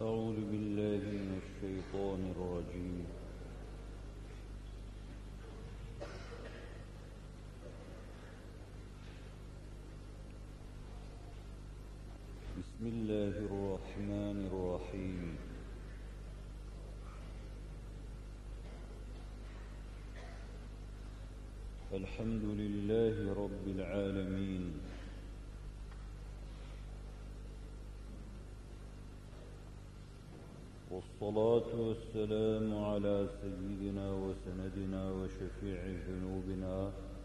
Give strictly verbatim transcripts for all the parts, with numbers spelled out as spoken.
أعوذ بالله من الشيطان الرجيم. بسم الله الرحمن الرحيم. الحمد لله رب العالمين، والصلاة والسلام على سيدنا وسندنا وشفيع ذنوبنا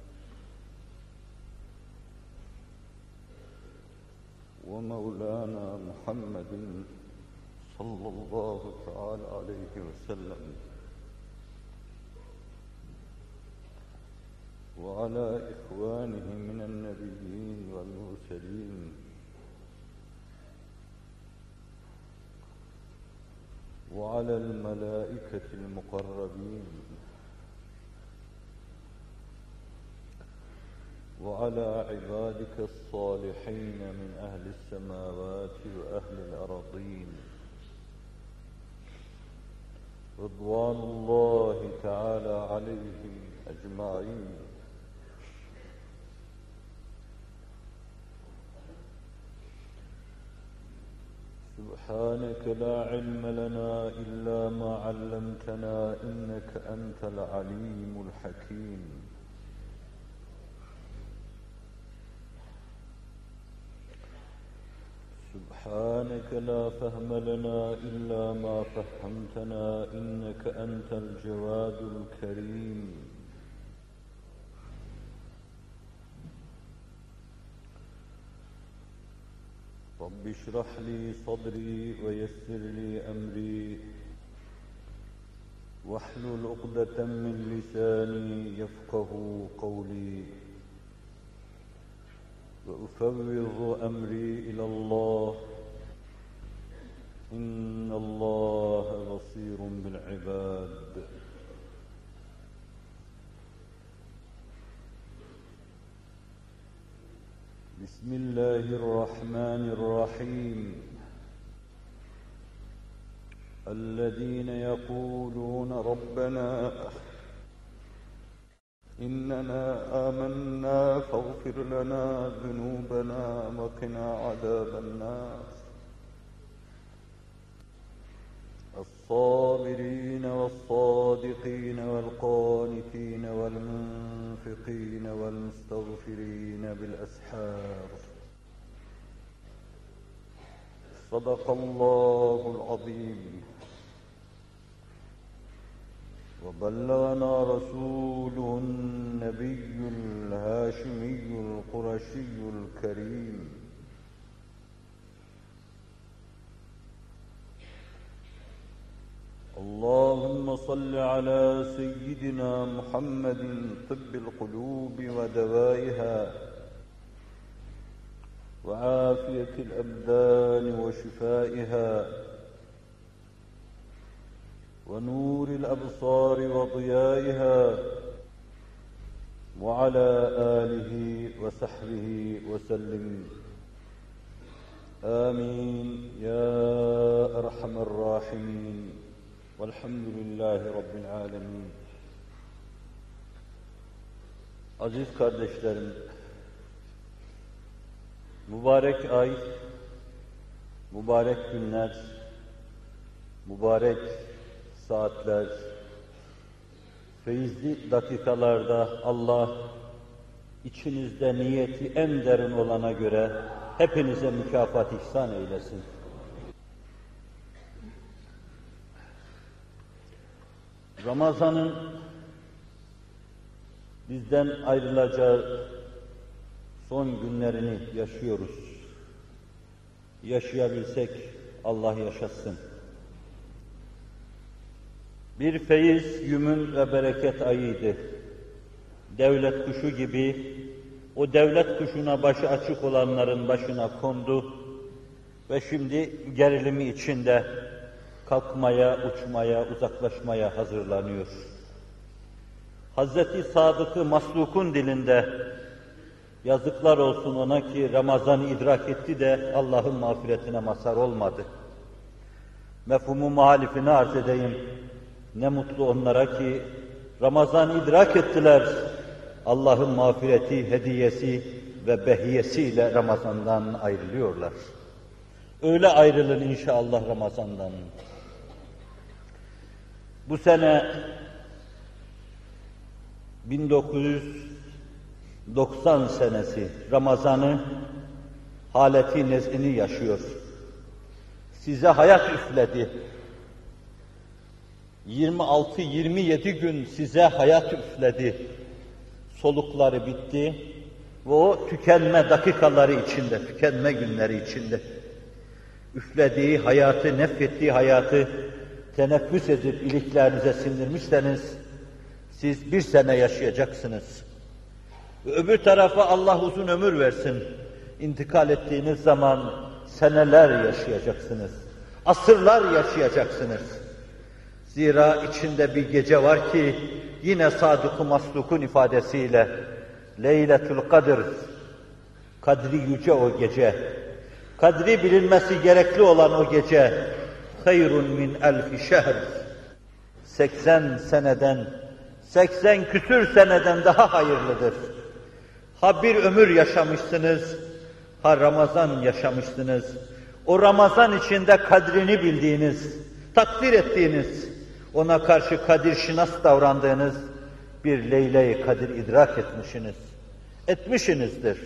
ومولانا محمد صلى الله تعالى عليه وسلم، وعلى إخوانه من النبيين والمرسلين، وعلى الملائكة المقربين، وعلى عبادك الصالحين من أهل السماوات وأهل الأرضين، رضوان الله تعالى عليهم أجمعين. سبحانك لا علم لنا إلا ما علمتنا إنك أنت العليم الحكيم. سبحانك لا فهم لنا إلا ما فهمتنا إنك أنت الجواد الكريم. رب اشرح لي صدري ويسر لي أمري واحلل عقدة من لساني يفقه قولي، وأفوض أمري إلى الله إن الله بصير بالعباد. بسم الله الرحمن الرحيم. الذين يقولون ربنا إننا آمنا فاغفر لنا ذنوبنا وقنا عذاب النار، الصابرين والصادقين والقانتين والمنفقين والمستغفرين بالأسحار. صدق الله العظيم. وبلغنا رسوله النبي الهاشمي القرشي الكريم. اللهم صل على سيدنا محمد طب القلوب ودوائها وعافية الأبدان وشفائها ونور الأبصار وضيائها، وعلى آله وصحبه وسلم. آمين يا أرحم الراحمين، والحمد لله رب العالمين. Aziz kardeşlerim, mübarek ay, mübarek günler, mübarek saatler, feyizli dakikalarda Allah içinizde niyeti en derin olana göre hepinize mükafat ihsan eylesin. Ramazan'ın bizden ayrılacağı son günlerini yaşıyoruz. Yaşayabilsek Allah yaşatsın. Bir feyiz, yümün ve bereket ayıydı. Devlet kuşu gibi o devlet kuşuna başı açık olanların başına kondu ve şimdi gerilimi içinde kalkmaya, uçmaya, uzaklaşmaya hazırlanıyor. Hazreti Sadık-ı Masluk'un dilinde yazıklar olsun ona ki Ramazan'ı idrak etti de Allah'ın mağfiretine mazhar olmadı. Mefhumu muhalifini arz edeyim. Ne mutlu onlara ki Ramazan'ı idrak ettiler. Allah'ın mağfireti, hediyesi ve behiyesiyle Ramazan'dan ayrılıyorlar. Öyle ayrılın inşallah Ramazan'dan. Bu sene bin dokuz yüz doksan senesi Ramazan'ı haleti nezini yaşıyor. Size hayat üfledi. yirmi altı yirmi yedi gün size hayat üfledi. Solukları bitti ve o tükenme dakikaları içinde, tükenme günleri içinde üflediği hayatı, nefrettiği hayatı teneffüs edip iliklerinize sindirmişseniz siz bir sene yaşayacaksınız. Ve öbür tarafa Allah uzun ömür versin. İntikal ettiğiniz zaman seneler yaşayacaksınız. Asırlar yaşayacaksınız. Zira içinde bir gece var ki yine Sadık-ı Masluk'un ifadesiyle Leyletül Kadr, kadri yüce o gece, kadri bilinmesi gerekli olan o gece, hayrun min elfi şehr, seksen seneden, seksen küsür seneden daha hayırlıdır. Ha bir ömür yaşamışsınız, ha Ramazan yaşamışsınız. O Ramazan içinde kadrini bildiğiniz, takdir ettiğiniz, ona karşı kadir şinas davrandığınız bir Leyle-i Kadir idrak etmişsiniz. Etmişsinizdir.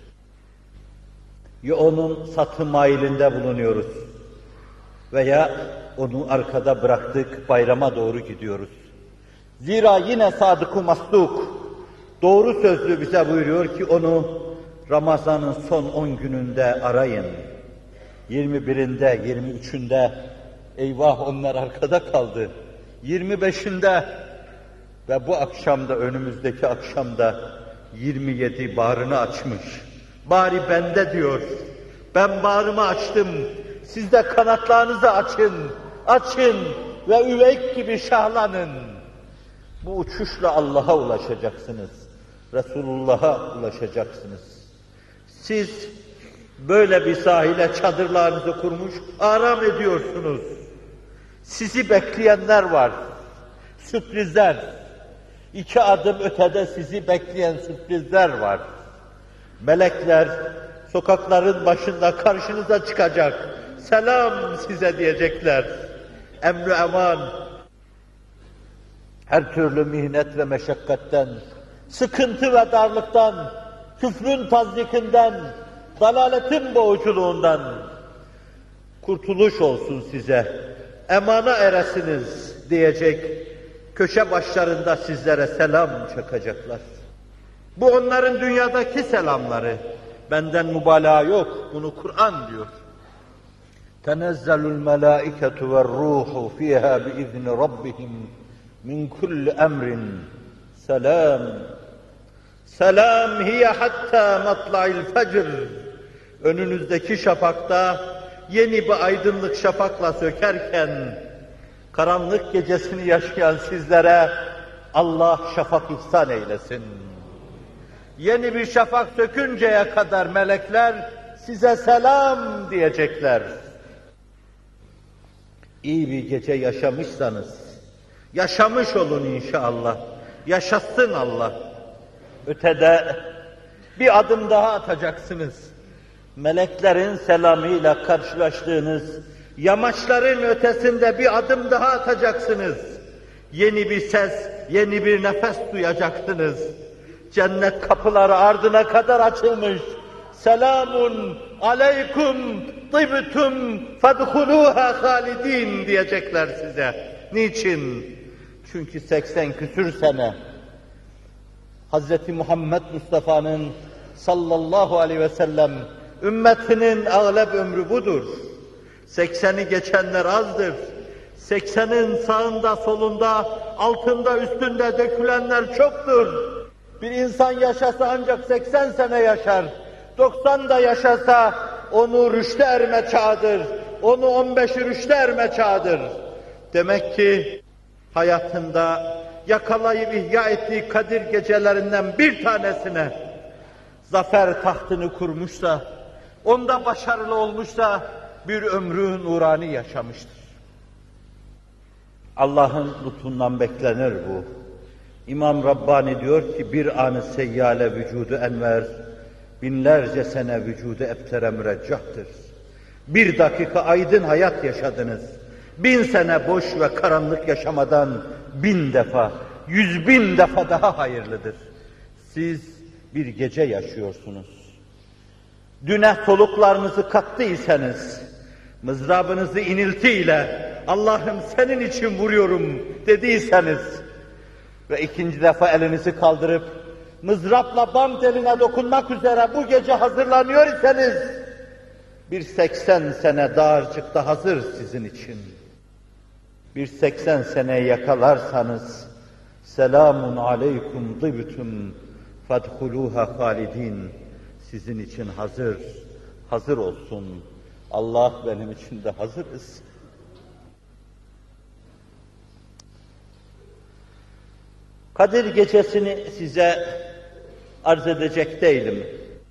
Ya onun satı mailinde bulunuyoruz veya onu arkada bıraktık, bayrama doğru gidiyoruz. Zira yine Sadık-ı Masluk doğru sözlü bize buyuruyor ki onu Ramazan'ın son on gününde arayın. yirmi birinde, yirmi üçünde eyvah onlar arkada kaldı. yirmi beşinde ve bu akşamda, önümüzdeki akşamda yirmi yedi bağrını açmış. Bari bende diyor. Ben bağrımı açtım. Siz de kanatlarınızı açın. Açın ve üveyk gibi şahlanın. Bu uçuşla Allah'a ulaşacaksınız. Resulullah'a ulaşacaksınız. Siz böyle bir sahile çadırlarınızı kurmuş, aram ediyorsunuz. Sizi bekleyenler var. Sürprizler. İki adım ötede sizi bekleyen sürprizler var. Melekler sokakların başında karşınıza çıkacak. Selam size diyecekler. Emr-i eman. Her türlü mihnet ve meşakkatten, sıkıntı ve darlıktan, küfrün tazyikinden, dalaletin boğuculuğundan kurtuluş olsun size. Emana eresiniz diyecek. Köşe başlarında sizlere selam çakacaklar. Bu onların dünyadaki selamları. Benden mübalağa yok. Bunu Kur'an diyor. Tenezzelul melâiketu ve ruhu fîhâ biizni rabbihim min kulli emrin. Selam. Selam hiye hatta matla'il fecr. Önünüzdeki şafakta yeni bir aydınlık şafakla sökerken karanlık gecesini yaşayan sizlere Allah şafak ihsan eylesin. Yeni bir şafak sökünceye kadar melekler size selam diyecekler. İyi bir gece yaşamışsanız, yaşamış olun inşallah. Yaşatsın Allah. Ötede bir adım daha atacaksınız. Meleklerin selamıyla karşılaştığınız yamaçların ötesinde bir adım daha atacaksınız. Yeni bir ses, yeni bir nefes duyacaksınız. Cennet kapıları ardına kadar açılmış. Selamun aleykum tibtum fedhuluha halidin diyecekler size. Niçin? Çünkü seksen küsür sene Hazreti Muhammed Mustafa'nın sallallahu aleyhi ve sellem ümmetinin ağleb ömrü budur. sekseni geçenler azdır. seksenin sağında, solunda, altında, üstünde dökülenler çoktur. Bir insan yaşasa ancak seksen sene yaşar. doksan da yaşasa onu rüşte erme çağıdır. Onu on beşi rüşte erme çağıdır. Demek ki hayatında yakalayıp ihya ettiği Kadir gecelerinden bir tanesine zafer tahtını kurmuşsa, onda başarılı olmuşsa bir ömrü nurani yaşamıştır. Allah'ın lütfundan beklenir bu. İmam Rabbani diyor ki, bir anı seyyale vücudu enver, binlerce sene vücudu ebtere müreccahtır. Bir dakika aydın hayat yaşadınız. Bin sene boş ve karanlık yaşamadan bin defa, yüz bin defa daha hayırlıdır. Siz bir gece yaşıyorsunuz. Düne soluklarınızı kattıysanız, mızrabınızı iniltiyle Allah'ım senin için vuruyorum dediyseniz ve ikinci defa elinizi kaldırıp mızrapla bam teline dokunmak üzere bu gece hazırlanıyor iseniz, bir seksen sene dağarcıkta hazır sizin için. Bir seksen seneyi yakalarsanız, selamun aleykum dıbtum fadhuluha halidin, sizin için hazır, hazır olsun. Allah benim için de hazırız. Kadir gecesini size arz edecek değilim.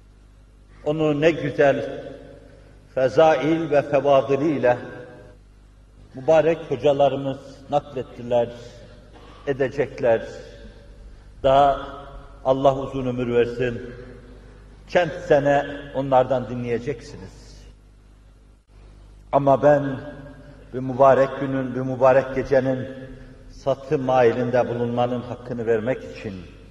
Onu ne güzel fezail ve fevadiliyle mübarek hocalarımız naklettiler, edecekler. Daha Allah uzun ömür versin, çent sene onlardan dinleyeceksiniz. Ama ben bir mübarek günün, bir mübarek gecenin satı mailinde bulunmanın hakkını vermek için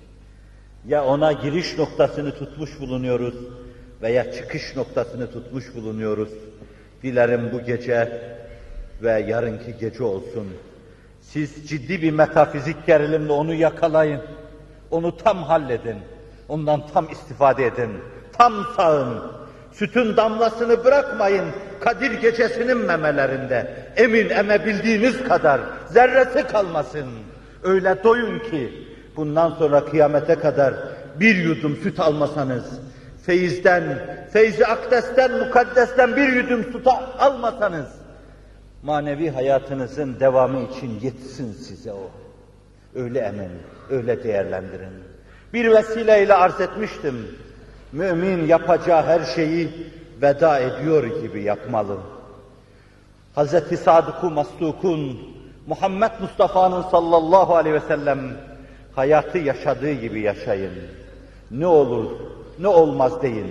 ya ona giriş noktasını tutmuş bulunuyoruz veya çıkış noktasını tutmuş bulunuyoruz. Dilerim bu gece ve yarınki gece olsun. Siz ciddi bir metafizik gerilimle onu yakalayın. Onu tam halledin. Ondan tam istifade edin. Tam sağın. Sütün damlasını bırakmayın Kadir gecesinin memelerinde. Emin emebildiğiniz kadar zerresi kalmasın. Öyle doyun ki bundan sonra kıyamete kadar bir yudum süt almasanız, feyizden, feyzi akdesten, mukaddesten bir yudum süt almasanız, manevi hayatınızın devamı için yetsin size o. Öyle emin, öyle değerlendirin. Bir vesileyle arz etmiştim. Mümin yapacağı her şeyi veda ediyor gibi yapmalı. Hazreti Sadık-ı Masduk'un, Muhammed Mustafa'nın sallallahu aleyhi ve sellem hayatı yaşadığı gibi yaşayın. Ne olur, ne olmaz deyin.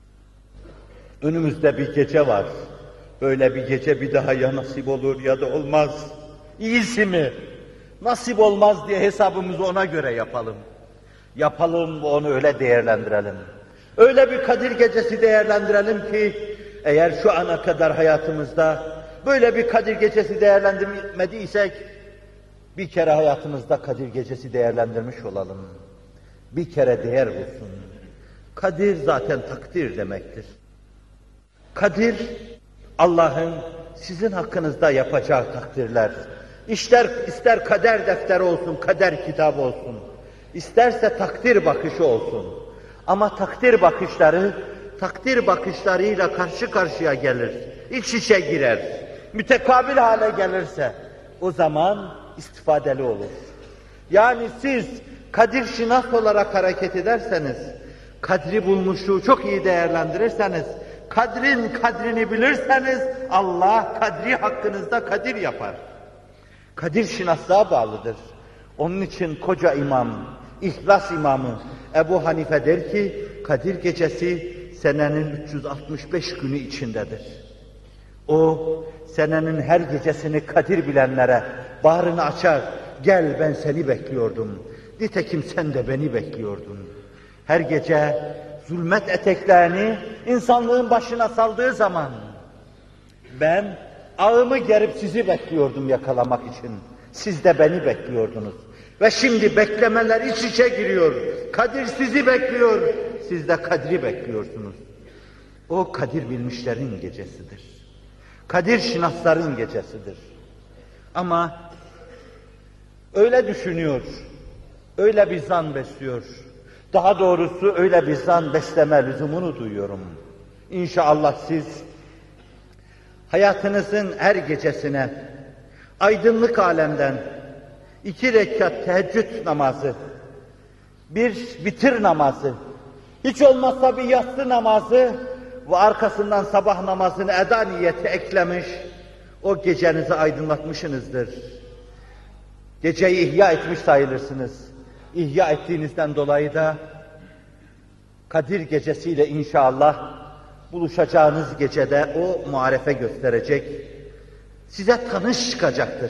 Önümüzde bir gece var. Böyle bir gece bir daha ya nasip olur ya da olmaz. İyisi mi? Nasip olmaz diye hesabımızı ona göre yapalım. Yapalım ve onu öyle değerlendirelim. Öyle bir Kadir gecesi değerlendirelim ki, eğer şu ana kadar hayatımızda böyle bir Kadir gecesi değerlendirmediysek, bir kere hayatımızda Kadir gecesi değerlendirmiş olalım. Bir kere değer bulsun. Kadir zaten takdir demektir. Kadir, Allah'ın sizin hakkınızda yapacağı takdirler. İster, ister kader defteri olsun, kader kitabı olsun. İsterse takdir bakışı olsun. Ama takdir bakışları, takdir bakışlarıyla karşı karşıya gelir. İç içe girer. Mütekabil hale gelirse, o zaman istifadeli olur. Yani siz kadir şinas olarak hareket ederseniz, kadri bulmuşluğu çok iyi değerlendirirseniz, kadrin kadrini bilirseniz, Allah kadri hakkınızda kadir yapar. Kadir şinaslığa bağlıdır. Onun için koca imam, İhlas imamı Ebu Hanife der ki, Kadir gecesi senenin üç yüz altmış beş günü içindedir. O, senenin her gecesini kadir bilenlere bağrını açar, gel ben seni bekliyordum, nitekim sen de beni bekliyordun. Her gece zulmet eteklerini insanlığın başına saldığı zaman, ben ağımı gerip sizi bekliyordum yakalamak için, siz de beni bekliyordunuz. Ve şimdi beklemeler iç içe giriyor. Kadir sizi bekliyor, siz de Kadri bekliyorsunuz. O Kadir bilmişlerin gecesidir. Kadir şinasların gecesidir. Ama öyle düşünüyor, öyle bir zan besliyor. Daha doğrusu öyle bir zan besleme lüzumunu duyuyorum. İnşallah siz hayatınızın her gecesine aydınlık alemden iki rekat teheccüd namazı, bir bitir namazı, hiç olmazsa bir yatsı namazı ve arkasından sabah namazını eda niyeti eklemiş, o gecenizi aydınlatmışsınızdır. Geceyi ihya etmiş sayılırsınız. İhya ettiğinizden dolayı da Kadir gecesiyle inşallah buluşacağınız gecede o muarefe gösterecek, size tanış çıkacaktır.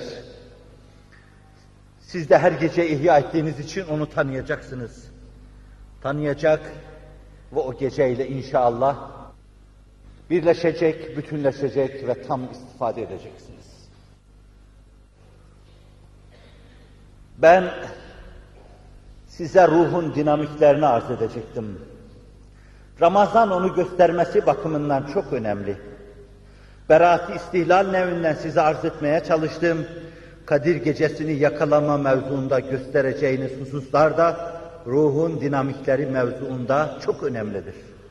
Siz de her gece ihya ettiğiniz için onu tanıyacaksınız. Tanıyacak ve o geceyle inşallah birleşecek, bütünleşecek ve tam istifade edeceksiniz. Ben size ruhun dinamiklerini arz edecektim. Ramazan onu göstermesi bakımından çok önemli. Beraat-ı İstihlal nevinden size arz etmeye çalıştım. Kadir gecesini yakalama mevzuunda göstereceğiniz hususlar da ruhun dinamikleri mevzuunda çok önemlidir.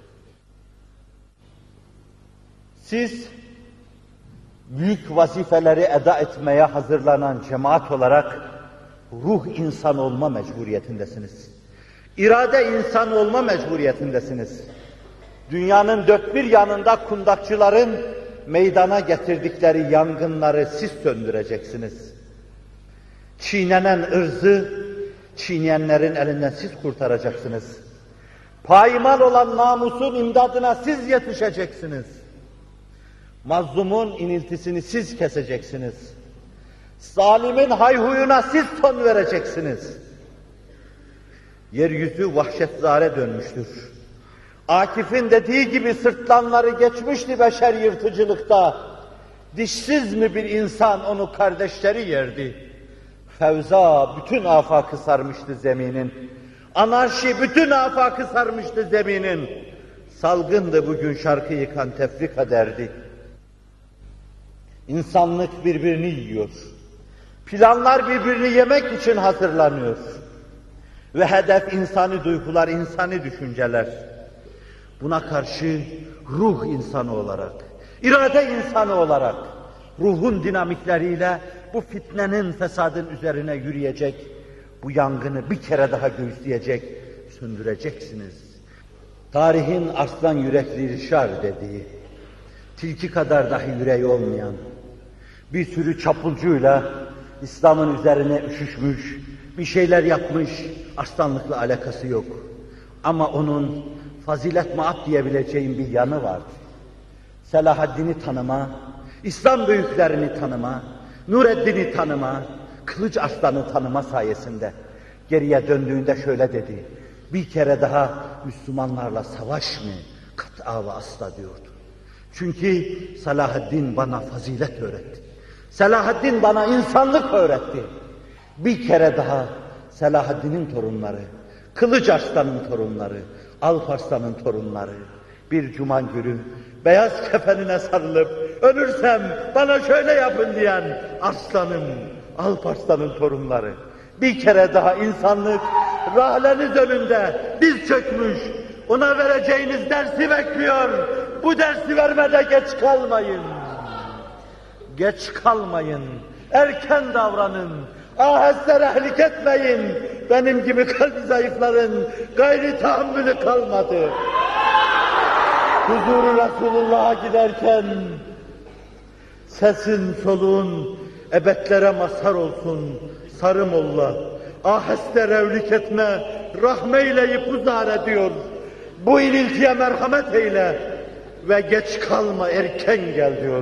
Siz büyük vazifeleri eda etmeye hazırlanan cemaat olarak ruh insan olma mecburiyetindesiniz. İrade insan olma mecburiyetindesiniz. Dünyanın dört bir yanında kundakçıların meydana getirdikleri yangınları siz söndüreceksiniz. Çiğnenen ırzı, çiğneyenlerin elinden siz kurtaracaksınız. Paymal olan namusun imdadına siz yetişeceksiniz. Mazlumun iniltisini siz keseceksiniz. Zalimin hayhuyuna siz son vereceksiniz. Yeryüzü vahşetzare dönmüştür. Akif'in dediği gibi sırtlanları geçmişti beşer yırtıcılıkta. Dişsiz mi bir insan onu kardeşleri yerdi. Fevza bütün afakı sarmıştı zeminin. Anarşi bütün afakı sarmıştı zeminin. Salgındı bugün şarkı yıkan tefrika derdi. İnsanlık birbirini yiyor. Planlar birbirini yemek için hazırlanıyor. Ve hedef insani duygular, insani düşünceler. Buna karşı ruh insanı olarak, irade insanı olarak, ruhun dinamikleriyle bu fitnenin, fesadın üzerine yürüyecek, bu yangını bir kere daha göğüsleyecek, söndüreceksiniz. Tarihin arslan yürekli Rişar dediği, tilki kadar dahi yüreği olmayan, bir sürü çapulcuyla İslam'ın üzerine üşüşmüş, bir şeyler yapmış, arslanlıkla alakası yok. Ama onun fazilet maat diyebileceğim bir yanı vardı. Selahaddin'i tanıma, İslam büyüklerini tanıma, Nureddin'i tanıma, Kılıç Arslan'ı tanıma sayesinde geriye döndüğünde şöyle dedi, bir kere daha Müslümanlarla savaş mı? Kat'a ve asla diyordu. Çünkü Selahaddin bana fazilet öğretti. Selahaddin bana insanlık öğretti. Bir kere daha Selahaddin'in torunları, Kılıç Arslan'ın torunları, Alp Arslan'ın torunları bir cuma günü beyaz kefenine sarılıp ölürsem bana şöyle yapın diyen Arslan'ın, Alp Arslan'ın torunları. Bir kere daha insanlık rahleniz önünde diz çökmüş, ona vereceğiniz dersi bekliyor. Bu dersi vermede geç kalmayın. Geç kalmayın, erken davranın, aheste rehlik etmeyin. Benim gibi kalbi zayıfların gayri tahammülü kalmadı. Huzuru Resulullah'a giderken sesin soluğun ebedlere mazhar olsun sarı molla. Aheste revlik etme, rahmeyleyip uzar ediyor. Bu iniltiye merhamet eyle ve geç kalma, erken gel diyor.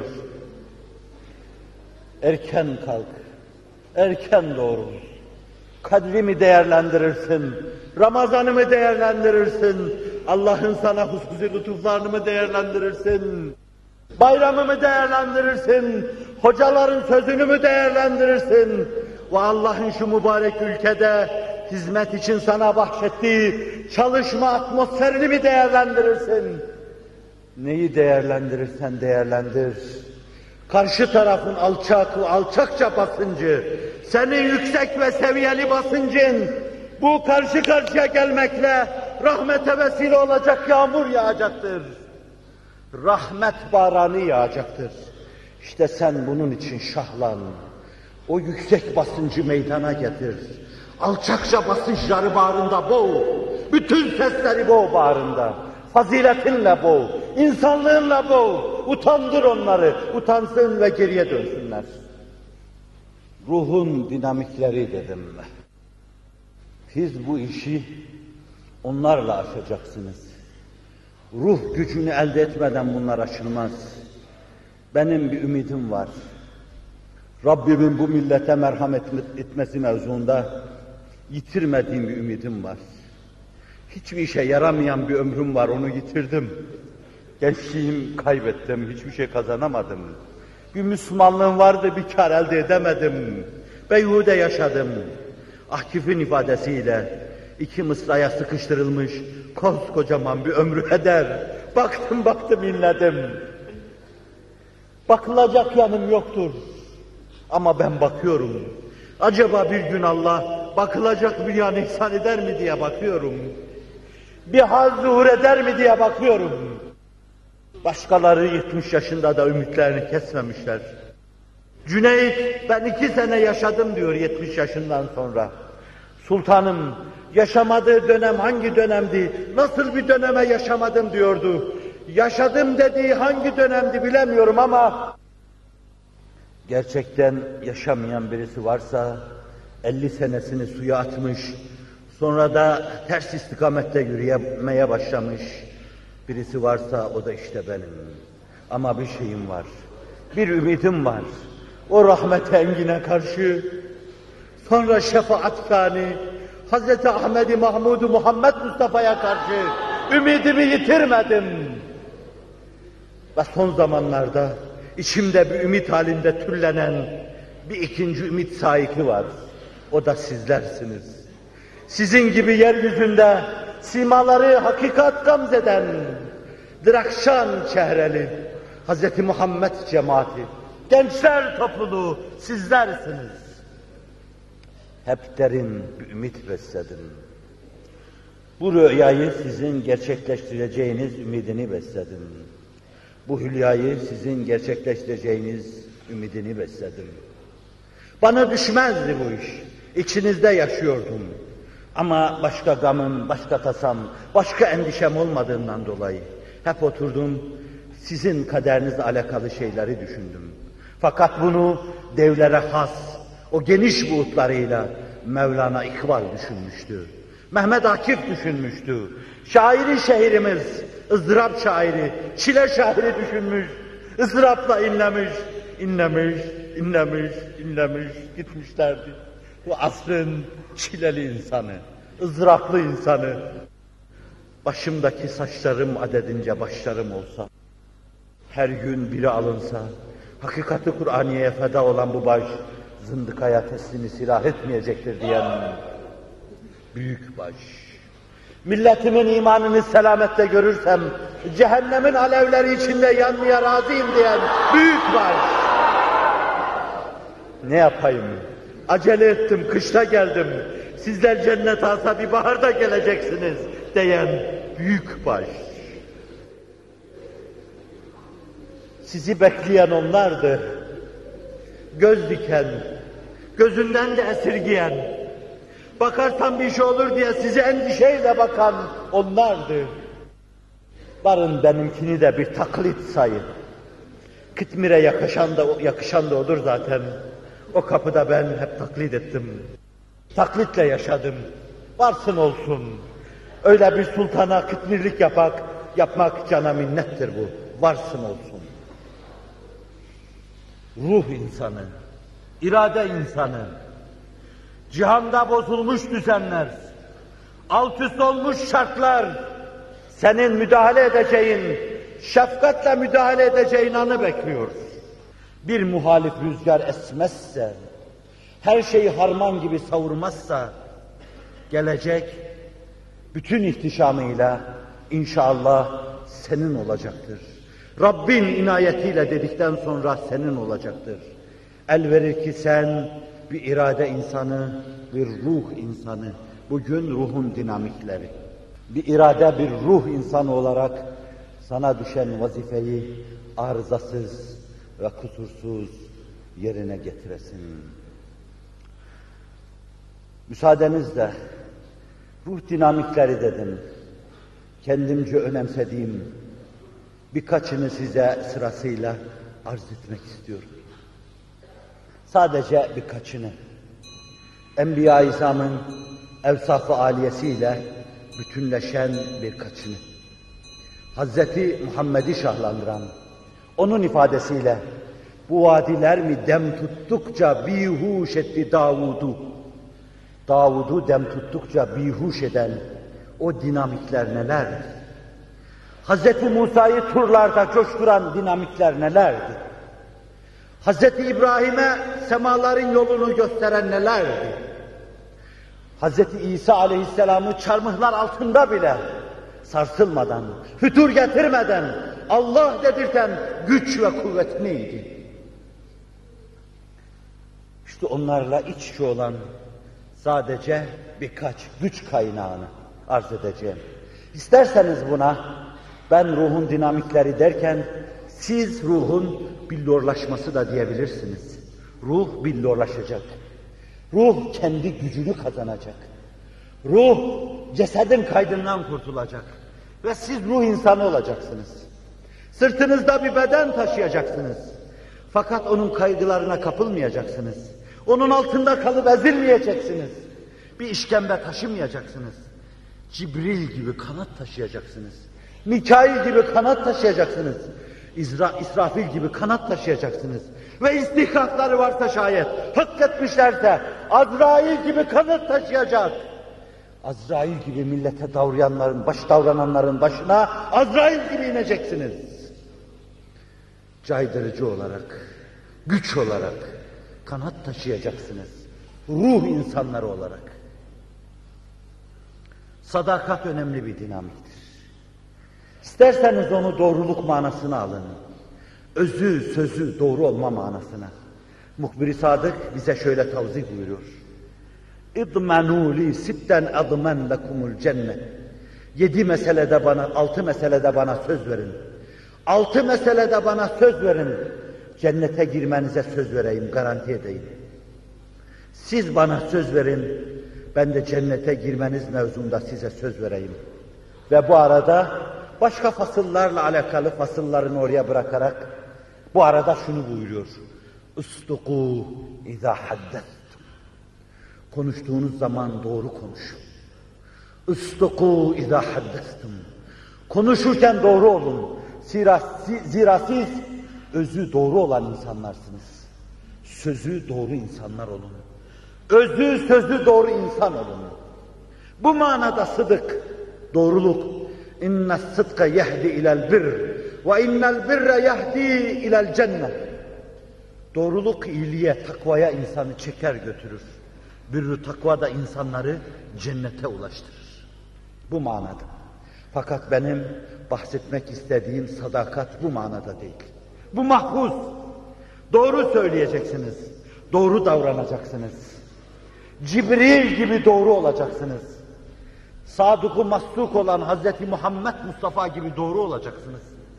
Erken kalk, erken doğru. Kadrimi değerlendirirsin, Ramazan'ımı değerlendirirsin, Allah'ın sana hususi lütuflarını mı değerlendirirsin, bayramımı değerlendirirsin, hocaların sözünü mü değerlendirirsin ve Allah'ın şu mübarek ülkede hizmet için sana bahşettiği çalışma atmosferini mi değerlendirirsin? Neyi değerlendirirsen değerlendir. Karşı tarafın alçak ve alçakça basıncı, senin yüksek ve seviyeli basıncın, bu karşı karşıya gelmekle rahmete vesile olacak yağmur yağacaktır. Rahmet baranı yağacaktır. İşte sen bunun için şahlan. O yüksek basıncı meydana getir. Alçakça basınçları bağrında boğ. Bütün sesleri boğ bağrında. Faziletinle boğ. İnsanlığınla boğ. Utandır onları. Utansın ve geriye dönsünler. Ruhun dinamikleri dedim. Siz bu işi onlarla aşacaksınız. Ruh gücünü elde etmeden bunlar aşılmaz. Benim bir ümidim var. Rabbimin bu millete merhamet etmesi mevzuunda yitirmediğim bir ümidim var. Hiçbir işe yaramayan bir ömrüm var, onu yitirdim. Gençliğimi kaybettim, hiçbir şey kazanamadım. Bir Müslümanlığım vardı, bir kar elde edemedim. Beyhude yaşadım. Akif'in ifadesiyle iki mısraya sıkıştırılmış koskocaman bir ömrü heder. Baktım baktım inledim. Bakılacak yanım yoktur. Ama ben bakıyorum. Acaba bir gün Allah bakılacak bir yan ihsan eder mi diye bakıyorum. Bir hal zuhur eder mi diye bakıyorum. Başkaları yetmiş yaşında da ümitlerini kesmemişler. Cüneyt, ben iki sene yaşadım diyor yetmiş yaşından sonra. Sultanım, yaşamadığı dönem hangi dönemdi, nasıl bir döneme yaşamadım diyordu. Yaşadım dediği hangi dönemdi bilemiyorum ama gerçekten yaşamayan birisi varsa elli senesini suya atmış, sonra da ters istikamette yürüyemeye başlamış birisi varsa o da işte benim. Ama bir şeyim var, bir ümidim var. O rahmet-i engine karşı, sonra şefaat-kâni, Hazreti Ahmed-i Mahmud-u Muhammed Mustafa'ya karşı ümidimi yitirmedim. Ve son zamanlarda içimde bir ümit halinde türlenen bir ikinci ümit saiki var. O da sizlersiniz. Sizin gibi yeryüzünde simaları hakikat gamzeden, drakşan çehreli Hazreti Muhammed cemaati, gençler topluluğu sizlersiniz. Hep derin bir ümit besledim. Bu rüyayı sizin gerçekleştireceğiniz ümidini besledim. Bu hülyayı sizin gerçekleştireceğiniz ümidini besledim. Bana düşmezdi bu iş. İçinizde yaşıyordum. Ama başka gamım, başka tasam, başka endişem olmadığından dolayı hep oturdum, sizin kaderinizle alakalı şeyleri düşündüm. Fakat bunu devlere has, o geniş buğutlarıyla Mevlana İkbal düşünmüştü. Mehmet Akif düşünmüştü. Şairi şehrimiz, ızdırap şairi, çile şairi düşünmüş, ızdırapla inlemiş, inlemiş, inlemiş, inlemiş, gitmişlerdi. Bu asrın çileli insanı, ızdıraplı insanı, başımdaki saçlarım adedince başlarım olsa, her gün biri alınsa, hakikati Kur'aniye'ye feda olan bu baş, zındıkaya teslimi silah etmeyecektir diyen büyük baş. Milletimin imanını selamette görürsem, cehennemin alevleri içinde yanmaya razıyım diyen büyük baş. Ne yapayım? Acele ettim, kışta geldim. Sizler cennet alsa bir baharda geleceksiniz diyen büyük baş. Sizi bekleyen onlardı. Göz diken, gözünden de esirgiyen, bakarsan bir şey olur diye size endişeyle bakan onlardı. Varın benimkini de bir taklit sayın. Kıtmire yakışan da, yakışan da odur zaten. O kapıda ben hep taklit ettim. Taklitle yaşadım. Varsın olsun. Öyle bir sultana kıtmirlik yapak, yapmak cana minnettir bu. Varsın olsun. Ruh insanı, irade insanı, cihanda bozulmuş düzenler, alt üst olmuş şartlar, senin müdahale edeceğin, şefkatle müdahale edeceğin anı bekliyor. Bir muhalif rüzgar esmezse, her şeyi harman gibi savurmazsa, gelecek bütün ihtişamıyla inşallah senin olacaktır. Rabbin inayetiyle dedikten sonra senin olacaktır. El verir ki sen bir irade insanı, bir ruh insanı, bugün ruhun dinamikleri, bir irade, bir ruh insanı olarak sana düşen vazifeyi arızasız ve kusursuz yerine getiresin. Müsaadenizle ruh dinamikleri dedim. Kendimce önemsediğim birkaçını size sırasıyla arz etmek istiyorum. Sadece birkaçını. Enbiya-i İzam'ın evsaf-ı aliyesiyle bütünleşen birkaçını. Hazreti Muhammed'i şahlandıran, onun ifadesiyle bu vadiler mi dem tuttukça bihuş etti Davud'u. Davud'u dem tuttukça bihuş eden o dinamikler nelerdi? Hazreti Musa'yı turlarda coşturan dinamikler nelerdi? Hazreti İbrahim'e semaların yolunu gösteren nelerdi? Hazreti İsa aleyhisselamı çarmıhlar altında bile sarsılmadan, fütur getirmeden Allah dedirten güç ve kuvvet neydi? İşte onlarla iç içe olan sadece birkaç güç kaynağını arz edeceğim. İsterseniz buna ben ruhun dinamikleri derken siz ruhun billurlaşması da diyebilirsiniz. Ruh billurlaşacak. Ruh kendi gücünü kazanacak. Ruh cesedin kaydından kurtulacak. Ve siz ruh insanı olacaksınız. Sırtınızda bir beden taşıyacaksınız. Fakat onun kaygılarına kapılmayacaksınız. Onun altında kalıp ezilmeyeceksiniz. Bir işkembe taşımayacaksınız. Cibril gibi kanat taşıyacaksınız. Mikail gibi kanat taşıyacaksınız. İzra, İsrafil gibi kanat taşıyacaksınız. Ve istihkakları varsa şayet, hak etmişlerse Azrail gibi kanat taşıyacak. Azrail gibi millete davrananların, baş davrananların başına Azrail gibi ineceksiniz. Caydırıcı olarak, güç olarak kanat taşıyacaksınız. Ruh insanları olarak. Sadakat önemli bir dinamiktir. İsterseniz onu doğruluk manasına alın. Özü, sözü doğru olma manasına. Muhbir-i Sadık bize şöyle tavzih buyuruyor. اِضْمَنُوا لِي سِتَّنْ اَضْمَنْ لَكُمُ الْجَنَّةِ Yedi meselede bana, altı meselede bana söz verin. Altı meselede bana söz verin. Cennete girmenize söz vereyim, garanti edeyim. Siz bana söz verin, ben de cennete girmeniz mevzunda size söz vereyim. Ve bu arada başka fasıllarla alakalı fasıllarını oraya bırakarak bu arada şunu buyuruyor. اُسْتُقُوا اِذَا حَدَّثْتُمْ Konuştuğunuz zaman doğru konuşun. اُسْتُقُوا اِذَا حَدَّثْتُمْ Konuşurken doğru olun. Zira, zira siz özü doğru olan insanlarsınız. Sözü doğru insanlar olun. Özü sözü doğru insan olun. Bu manada sıdık, doğruluk. İnne sıdka yehdi ilel bir ve innel birre yehdi ilel cennet. Doğruluk iyiliğe, takvaya insanı çeker götürür. Birrü takva da insanları cennete ulaştırır. Bu manada. Fakat benim bahsetmek istediğim sadakat bu manada değil. Bu mahfuz. Doğru söyleyeceksiniz. Doğru davranacaksınız. Cibril gibi doğru olacaksınız. Sadık-ı Masduk olan Hazreti Muhammed Mustafa gibi doğru olacaksınız.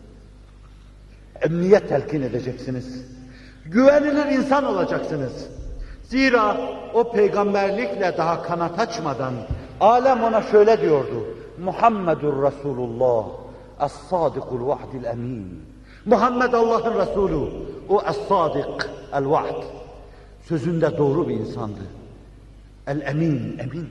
Emniyet telkin edeceksiniz. Güvenilir insan olacaksınız. Zira o peygamberlikle daha kanat açmadan alem ona şöyle diyordu. Muhammedur Resulullah, es-sadikul vahdil emin. Muhammed Allah'ın Resulü, o es-sadik, el-vahd. Sözünde doğru bir insandı. El-emin, emin.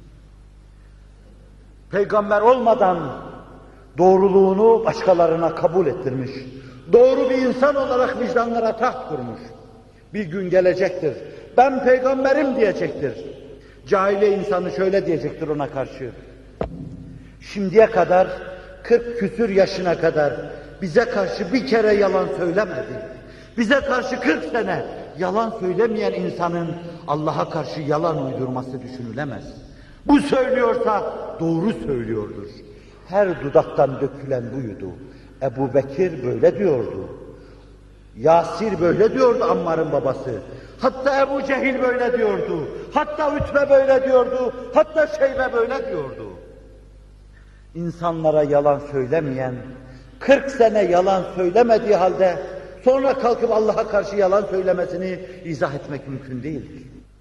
Peygamber olmadan doğruluğunu başkalarına kabul ettirmiş. Doğru bir insan olarak vicdanlara taht kurmuş. Bir gün gelecektir. Ben peygamberim diyecektir. Cahiliye insanı şöyle diyecektir ona karşı. Şimdiye kadar kırk küsür yaşına kadar bize karşı bir kere yalan söylemedi. Bize karşı kırk sene yalan söylemeyen insanın Allah'a karşı yalan uydurması düşünülemez. Bu söylüyorsa doğru söylüyordur. Her dudaktan dökülen buydu. Ebu Bekir böyle diyordu. Yasir böyle diyordu Ammar'ın babası. Hatta Ebu Cehil böyle diyordu. Hatta Ütbe böyle diyordu. Hatta Şeybe böyle diyordu. İnsanlara yalan söylemeyen, kırk sene yalan söylemediği halde sonra kalkıp Allah'a karşı yalan söylemesini izah etmek mümkün değildir.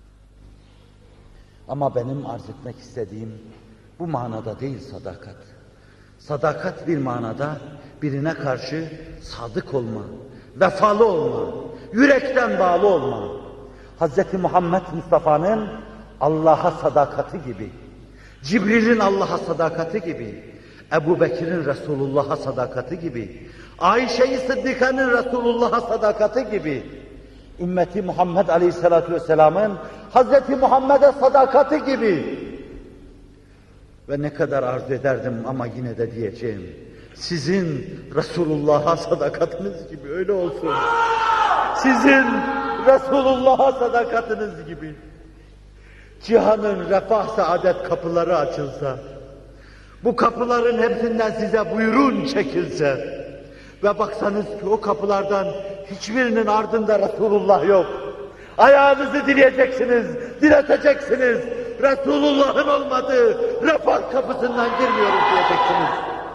Ama benim arz etmek istediğim bu manada değil sadakat. Sadakat bir manada birine karşı sadık olma, vefalı olma, yürekten bağlı olma. Hazreti Muhammed Mustafa'nın Allah'a sadakati gibi, Cibril'in Allah'a sadakati gibi, Ebu Bekir'in Resulullah'a sadakati gibi, Ayşe-i Sıddika'nın Resulullah'a sadakati gibi, ümmeti Muhammed Aleyhisselatü Vesselam'ın Hazreti Muhammed'e sadakati gibi. Ve ne kadar arzu ederdim ama yine de diyeceğim, sizin Resulullah'a sadakatiniz gibi öyle olsun. Sizin Resulullah'a sadakatiniz gibi. Cihanın refah saadet kapıları açılsa, bu kapıların hepsinden size buyurun çekilse ve baksanız ki o kapılardan hiçbirinin ardında Resulullah yok. Ayağınızı dileyeceksiniz, direteceksiniz. Resulullah'ın olmadığı refah kapısından girmiyoruz diyeceksiniz.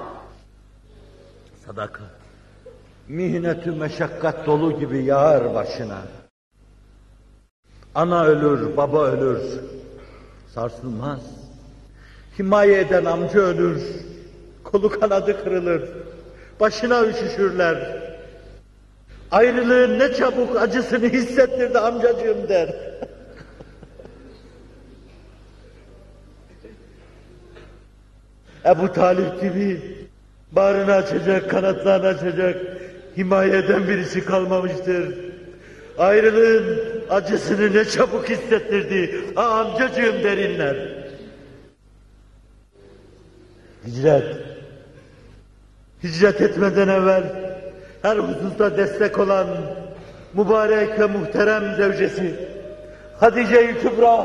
Sadakat, mihnet-ü meşakkat dolu gibi yağar başına. Ana ölür, baba ölür, sarsılmaz. Himaye eden amca ölür, kolu kanadı kırılır, başına üşüşürler. Ayrılığın ne çabuk acısını hissettirdi amcacığım der. Ebu Talip gibi bağrını açacak, kanatlarını açacak, himaye eden birisi kalmamıştır. Ayrılığın acısını ne çabuk hissettirdi, ha amcacığım derinler. Hicret, hicret etmeden evvel her hususta destek olan mübarek ve muhterem zevcesi Hatice-i Kübra,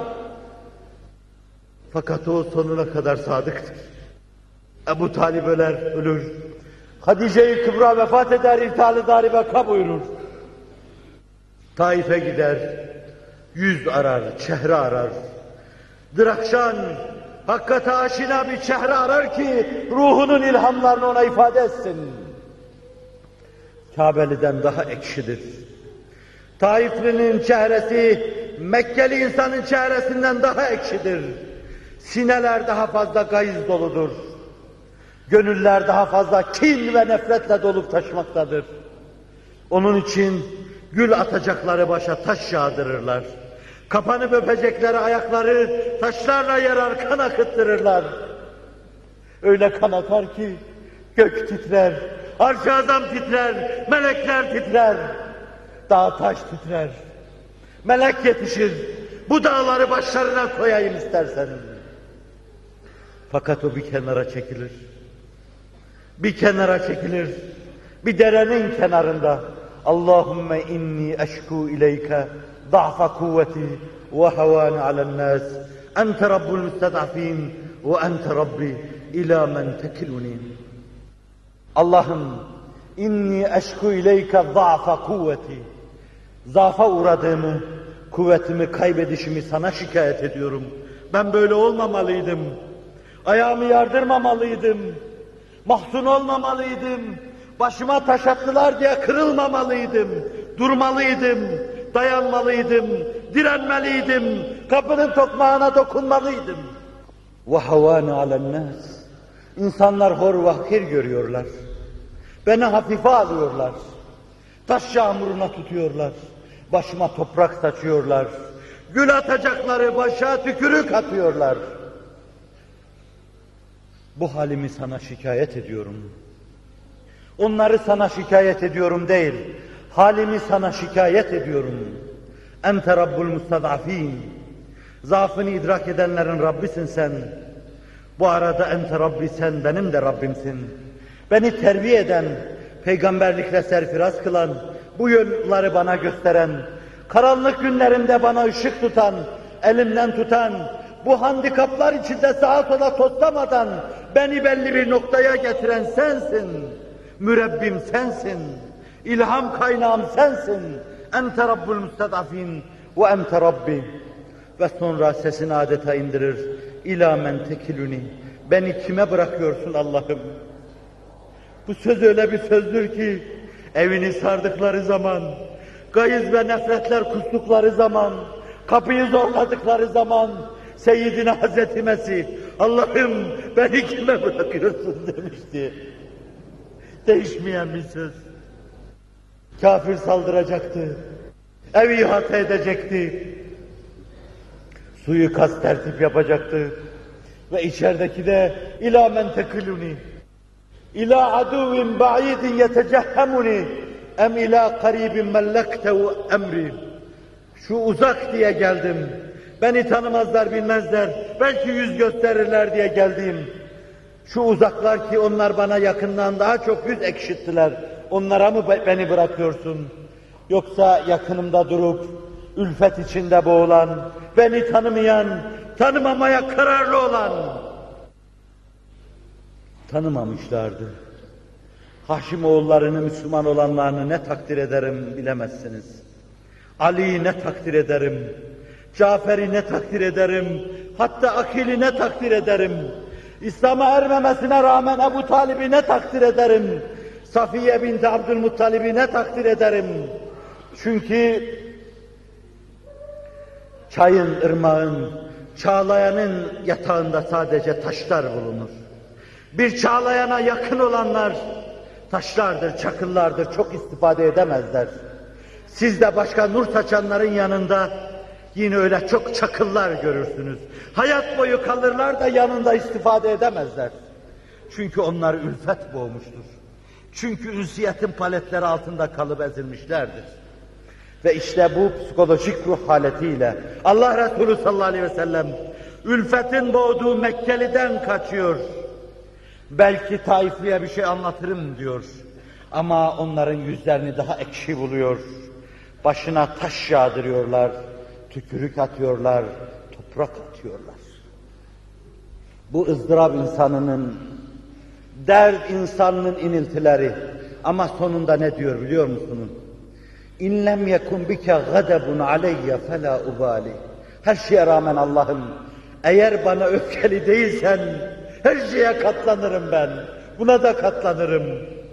fakat o sonuna kadar sadıktır. Ebu Talib öler, ölür. Hatice-i Kübra vefat eder, irtihalı dari veka buyurur. Taif'e gider, yüz arar, çehre arar. Drakşan, hakikate aşina bir çehre arar ki ruhunun ilhamlarını ona ifade etsin. Kâbeli'den daha ekşidir. Taifli'nin çehresi, Mekkeli insanın çehresinden daha ekşidir. Sineler daha fazla gayz doludur. Gönüller daha fazla kin ve nefretle dolup taşmaktadır. Onun için gül atacakları başa taş yağdırırlar. Kapanıp öpecekleri ayakları taşlarla yarar, kan akıttırırlar. Öyle kan akar ki gök titrer, arş-ı azam titrer, melekler titrer, dağ taş titrer. Melek yetişir, bu dağları başlarına koyayım isterseniz. Fakat o bir kenara çekilir. Bir kenara çekilir. Bir derenin kenarında. Allahümme inni eşku ileyke da'fa kuvveti ve havani alen-nas. Ente rabbul müsted'afin ve ente rabbi ila men tekiluni. Allah'ım inni eşku ileyke da'fa kuvveti. Zafa uğradığımı, kuvvetimi kaybedişimi sana şikayet ediyorum. Ben böyle olmamalıydım. Ayağımı yardırmamalıydım. Mahzun olmamalıydım. Başıma taş attılar diye kırılmamalıydım. Durmalıydım. Dayanmalıydım. Direnmeliydim. Kapının tokmağına dokunmalıydım. وَحَوَانَ عَلَى النَّاسِ İnsanlar hor ve hakir görüyorlar. Beni hafife alıyorlar. Taş yağmuruna tutuyorlar. Başıma toprak saçıyorlar. Gül atacakları başa tükürük atıyorlar. Bu halimi sana şikayet ediyorum. Onları sana şikayet ediyorum değil, halimi sana şikayet ediyorum. Ente Rabbul Mustad'afin. Zaafını idrak edenlerin Rabbisin sen. Bu arada ente Rabbi, sen benim de Rabbimsin. Beni terbiye eden, peygamberlikle serfiraz kılan, bu yolları bana gösteren, karanlık günlerimde bana ışık tutan, elimden tutan, bu handikaplar içinde sağa sola toslamadan beni belli bir noktaya getiren sensin. Mürebbim sensin. İlham kaynağım sensin. Ente Rabbul Müsted'afin ve ente Rabbi. Ve sonra sesini adeta indirir. İlâ men tekiluni. Beni kime bırakıyorsun Allah'ım? Bu söz öyle bir sözdür ki evini sardıkları zaman, gayız ve nefretler kustukları zaman, kapıyı zorladıkları zaman Seyyidine Hazreti Mesih, Allah'ım beni kime bırakıyorsun demişti. Değişmeyen bir söz. Kafir saldıracaktı. evi ihate edecekti. Suikast tertip yapacaktı. Ve içerideki de ilâ men tekiluni, ilâ aduvin ba'idin yetecehhemuni, em ilâ karibin mellektehu emri. Şu uzak diye geldim. Beni tanımazlar, bilmezler. Belki yüz gösterirler diye geldim. Şu uzaklar ki onlar bana yakından daha çok yüz ekşittiler. Onlara mı beni bırakıyorsun? Yoksa yakınımda durup ülfet içinde boğulan, beni tanımayan, tanımamaya kararlı olan, tanımamışlardı. Haşimoğullarını, Müslüman olanlarını ne takdir ederim bilemezsiniz. Ali'yi ne takdir ederim, Cafer'i ne takdir ederim, hatta Akil'i ne takdir ederim. İslam'a ermemesine rağmen Ebu Talib'i ne takdir ederim, Safiye binti Abdülmuttalib'i ne takdir ederim. Çünkü çayın, ırmağın, çağlayanın yatağında sadece taşlar bulunur. Bir çağlayana yakın olanlar taşlardır, çakıllardır, çok istifade edemezler. Siz de başka nur saçanların yanında yine öyle çok çakıllar görürsünüz. Hayat boyu kalırlar da yanında istifade edemezler. Çünkü onlar ülfet boğmuştur. Çünkü ünsiyetin paletleri altında kalıp ezilmişlerdir. Ve işte bu psikolojik ruh haletiyle Allah Resulü sallallahu aleyhi ve sellem ülfetin boğduğu Mekkeli'den kaçıyor. Belki Taifli'ye bir şey anlatırım diyor. Ama onların yüzlerini daha ekşi buluyor. Başına taş yağdırıyorlar, tükürük atıyorlar, toprak atıyorlar. Bu ızdırap insanının, dert insanının iniltileri. Ama sonunda ne diyor biliyor musunuz? İn lem yekun bike gadabun aleyye fela ubali. Her şeye rağmen Allah'ım, eğer bana öfkeli değilsen her şeye katlanırım ben. Buna da katlanırım.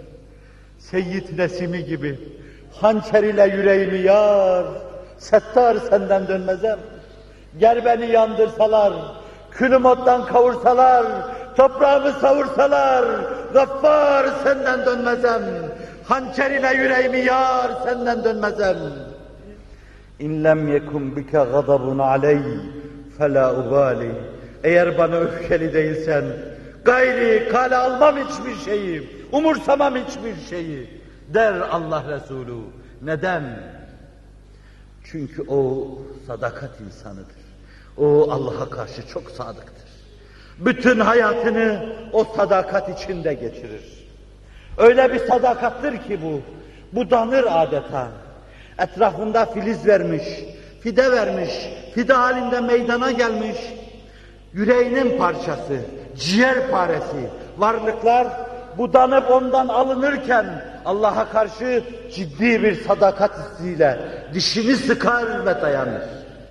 Seyyid Nesimi gibi hançer ile yüreğimi yar, Settar senden dönmezem. Ger beni yandırsalar, külüm ottan kavursalar, toprağımı savursalar, Gaffar senden dönmezem. Hançer ile yüreğimi yar, senden dönmezem. İn lem yekun bike gadabun aleyh fela ubali. Eğer bana öfkeli değilsen, gayri kale almam hiçbir şeyi, umursamam hiçbir şeyi, der Allah Resulü. Neden? Çünkü o sadakat insanıdır. O Allah'a karşı çok sadıktır. Bütün hayatını o sadakat içinde geçirir. Öyle bir sadakattır ki bu, budanır adeta. Etrafında filiz vermiş, fide vermiş, fide halinde meydana gelmiş, yüreğinin parçası, ciğerparesi, varlıklar budanıp ondan alınırken Allah'a karşı ciddi bir sadakat hissiyle dişini sıkar ve dayanır.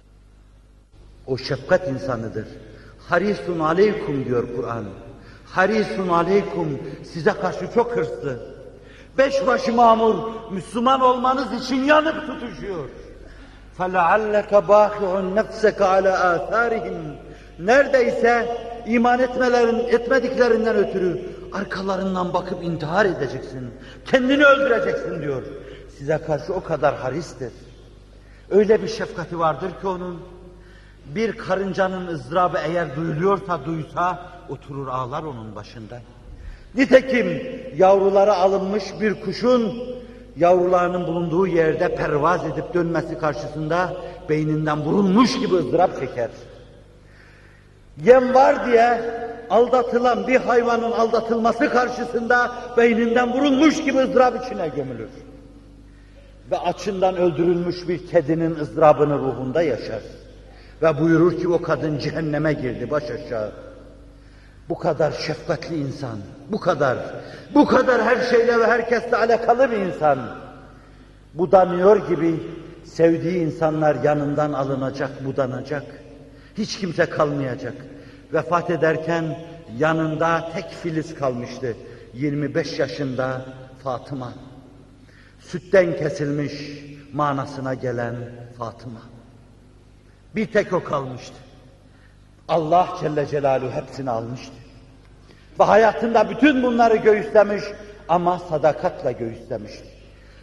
O şefkat insanıdır. Harisun aleykum diyor Kur'an. Harisun aleykum, size karşı çok hırslı. Beş başı mamur, Müslüman olmanız için yanıp tutuşuyor. فَلَعَلَّكَ بَاخِعُنْ نَفْسَكَ عَلَى آثَارِهِمْ. Neredeyse iman etmelerin, etmediklerinden ötürü arkalarından bakıp intihar edeceksin. Kendini öldüreceksin diyor. Size karşı o kadar haristir. Öyle bir şefkati vardır ki onun, bir karıncanın ızdırabı eğer duyuluyorsa duysa, oturur ağlar onun başında. Nitekim yavruları alınmış bir kuşun, yavrularının bulunduğu yerde pervaz edip dönmesi karşısında beyninden vurulmuş gibi ızdırap çeker. Yem var diye aldatılan bir hayvanın aldatılması karşısında beyninden vurulmuş gibi ızdırap içine gömülür. Ve açından öldürülmüş bir kedinin ızdırabını ruhunda yaşar. Ve buyurur ki o kadın cehenneme girdi baş aşağı. Bu kadar şefkatli insan, bu kadar, bu kadar her şeyle ve herkesle alakalı bir insan. Budanıyor gibi sevdiği insanlar yanından alınacak, budanacak. Hiç kimse kalmayacak. Vefat ederken yanında tek filiz kalmıştı. yirmi beş yaşında Fatıma. Sütten kesilmiş manasına gelen Fatıma. Bir tek o kalmıştı. Allah Celle Celaluhu hepsini almıştı. Ve hayatında bütün bunları göğüslemiş ama sadakatla göğüslemişti.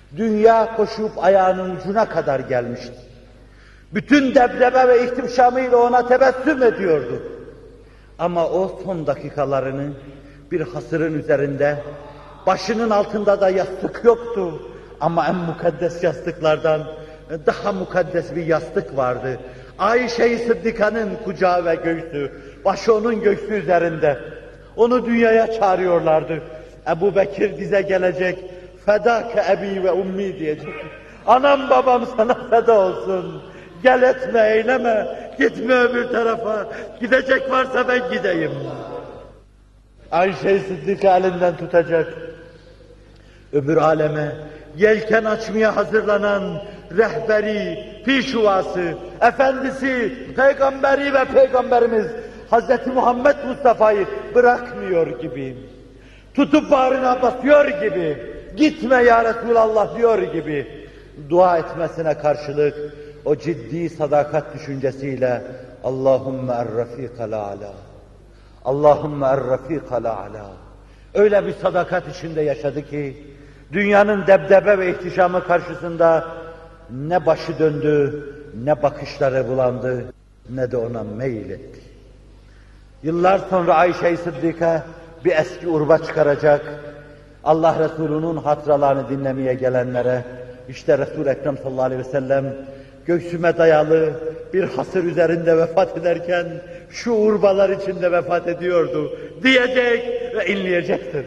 Dünya koşup ayağının ucuna kadar gelmişti. Bütün debdebe ve ihtişamıyla ona tebessüm ediyordu. Ama o son dakikalarını bir hasırın üzerinde, başının altında da yastık yoktu. Ama en mukaddes yastıklardan daha mukaddes bir yastık vardı. Ayşe-i Sıddika'nın kucağı ve göğsü, başı onun göğsü üzerinde. Onu dünyaya çağırıyorlardı. Ebu Bekir dize gelecek, fedâke ebi ve ummi diyecek. Anam babam sana feda olsun. Gel etme, eyleme, gitme öbür tarafa. Gidecek varsa ben gideyim. Ayşe-i Sıddika elinden tutacak. Öbür aleme yelken açmaya hazırlanan rehberi, pişuvası, efendisi, peygamberi ve peygamberimiz Hazreti Muhammed Mustafa'yı bırakmıyor gibi, tutup bağrına basıyor gibi, gitme ya Resulallah diyor gibi, dua etmesine karşılık o ciddi sadakat düşüncesiyle Allahümme er-rafikal a'la, Allahümme er-rafikal a'la, öyle bir sadakat içinde yaşadı ki, dünyanın debdebe ve ihtişamı karşısında ne başı döndü, ne bakışları bulandı, ne de ona meyil etti. Yıllar sonra Ayşe-i Sıddika bir eski urba çıkaracak, Allah Resulü'nün hatıralarını dinlemeye gelenlere, işte Resul-i Ekrem sallallahu aleyhi ve sellem göğsüme dayalı bir hasır üzerinde vefat ederken şu urbalar içinde vefat ediyordu diyecek ve inleyecektir.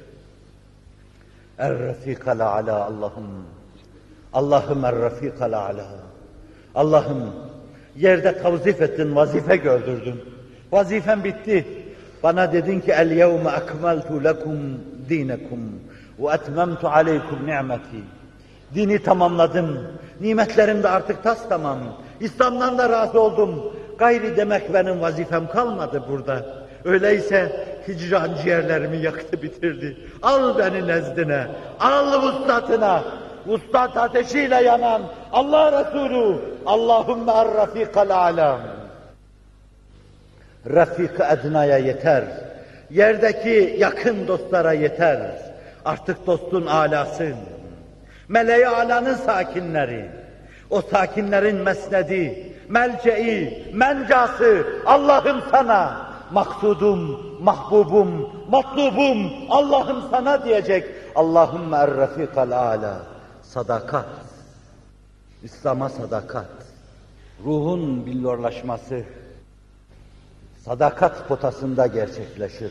Er-rafikal a'la Allah'ım, Allah'ım er-rafikal a'la. Allah'ım yerde tavzif ettin, vazife gördürdün. Vazifem bitti. Bana dedin ki el yevme ekmeltu lekum dinekum ve etmemtu aleykum ni'meti. Dini tamamladım. Nimetlerim de artık tas tamam. İslam'dan da razı oldum. Gayri demek benim vazifem kalmadı burada. Öyleyse hicran ciğerlerimi yaktı bitirdi. Al beni nezdine, al vuslatına. Vuslat ateşiyle yanan Allah Resulü, Allahümme er-rafikal a'lam. Rafik-ı ednaya yeter. Yerdeki yakın dostlara yeter. Artık dostun alası. Meleği alanın sakinleri. O sakinlerin mesnedi, melce'i, mencası Allah'ım sana. Maksudum, mahbubum, matlubum, Allah'ım sana diyecek. Allahümme er-rafikal a'la. Sadakat. İslam'a sadakat. Ruhun billurlaşması sadakat potasında gerçekleşir.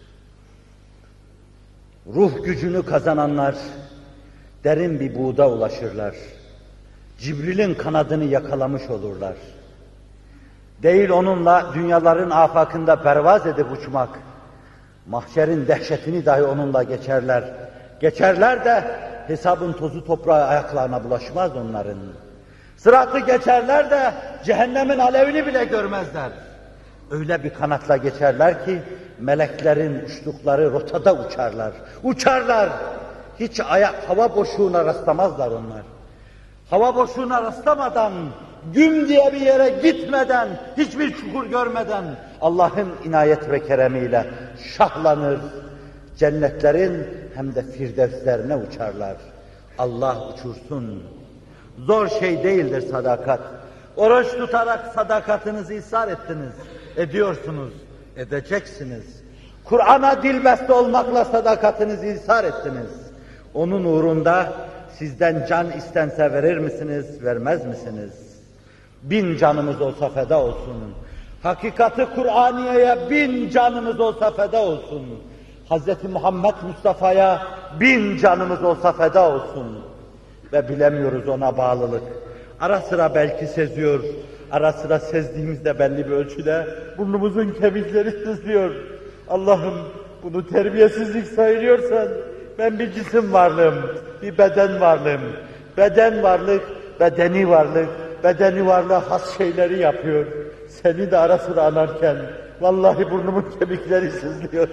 Ruh gücünü kazananlar derin bir buğda ulaşırlar. Cibril'in kanadını yakalamış olurlar. Değil onunla dünyaların afakında pervaz edip uçmak, mahşerin dehşetini dahi onunla geçerler. Geçerler de hesabın tozu toprağı ayaklarına bulaşmaz onların. Sıratı geçerler de cehennemin alevini bile görmezler. Öyle bir kanatla geçerler ki meleklerin uçtukları rotada uçarlar. Uçarlar. Hiç ayak, hava boşluğuna rastlamazlar onlar. Hava boşluğuna rastlamadan, güm diye bir yere gitmeden, hiçbir çukur görmeden Allah'ın inayet ve keremiyle şahlanır. Cennetlerin hem de firdevslerine uçarlar. Allah uçursun. Zor şey değildir sadakat. Oruç tutarak sadakatinizi ishar ettiniz. Ediyorsunuz. Edeceksiniz. Kur'an'a dilbest olmakla sadakatinizi ishar ettiniz. Onun uğrunda sizden can istense verir misiniz, vermez misiniz? Bin canımız olsa feda olsun. Hakikati Kur'aniye'ye bin canımız olsa feda olsun. Hazreti Muhammed Mustafa'ya bin canımız olsa feda olsun. Ve bilemiyoruz ona bağlılık. Ara sıra belki seziyor, ara sıra sezdiğimizde belli bir ölçüde burnumuzun kemikleri sızlıyor. Allah'ım bunu terbiyesizlik sayılıyorsan ben bir cisim varlığım, bir beden varlığım. Beden varlık, bedeni varlık, bedeni varlığa has şeyleri yapıyor. Seni de ara sıra anarken vallahi burnumun kemikleri sızlıyor.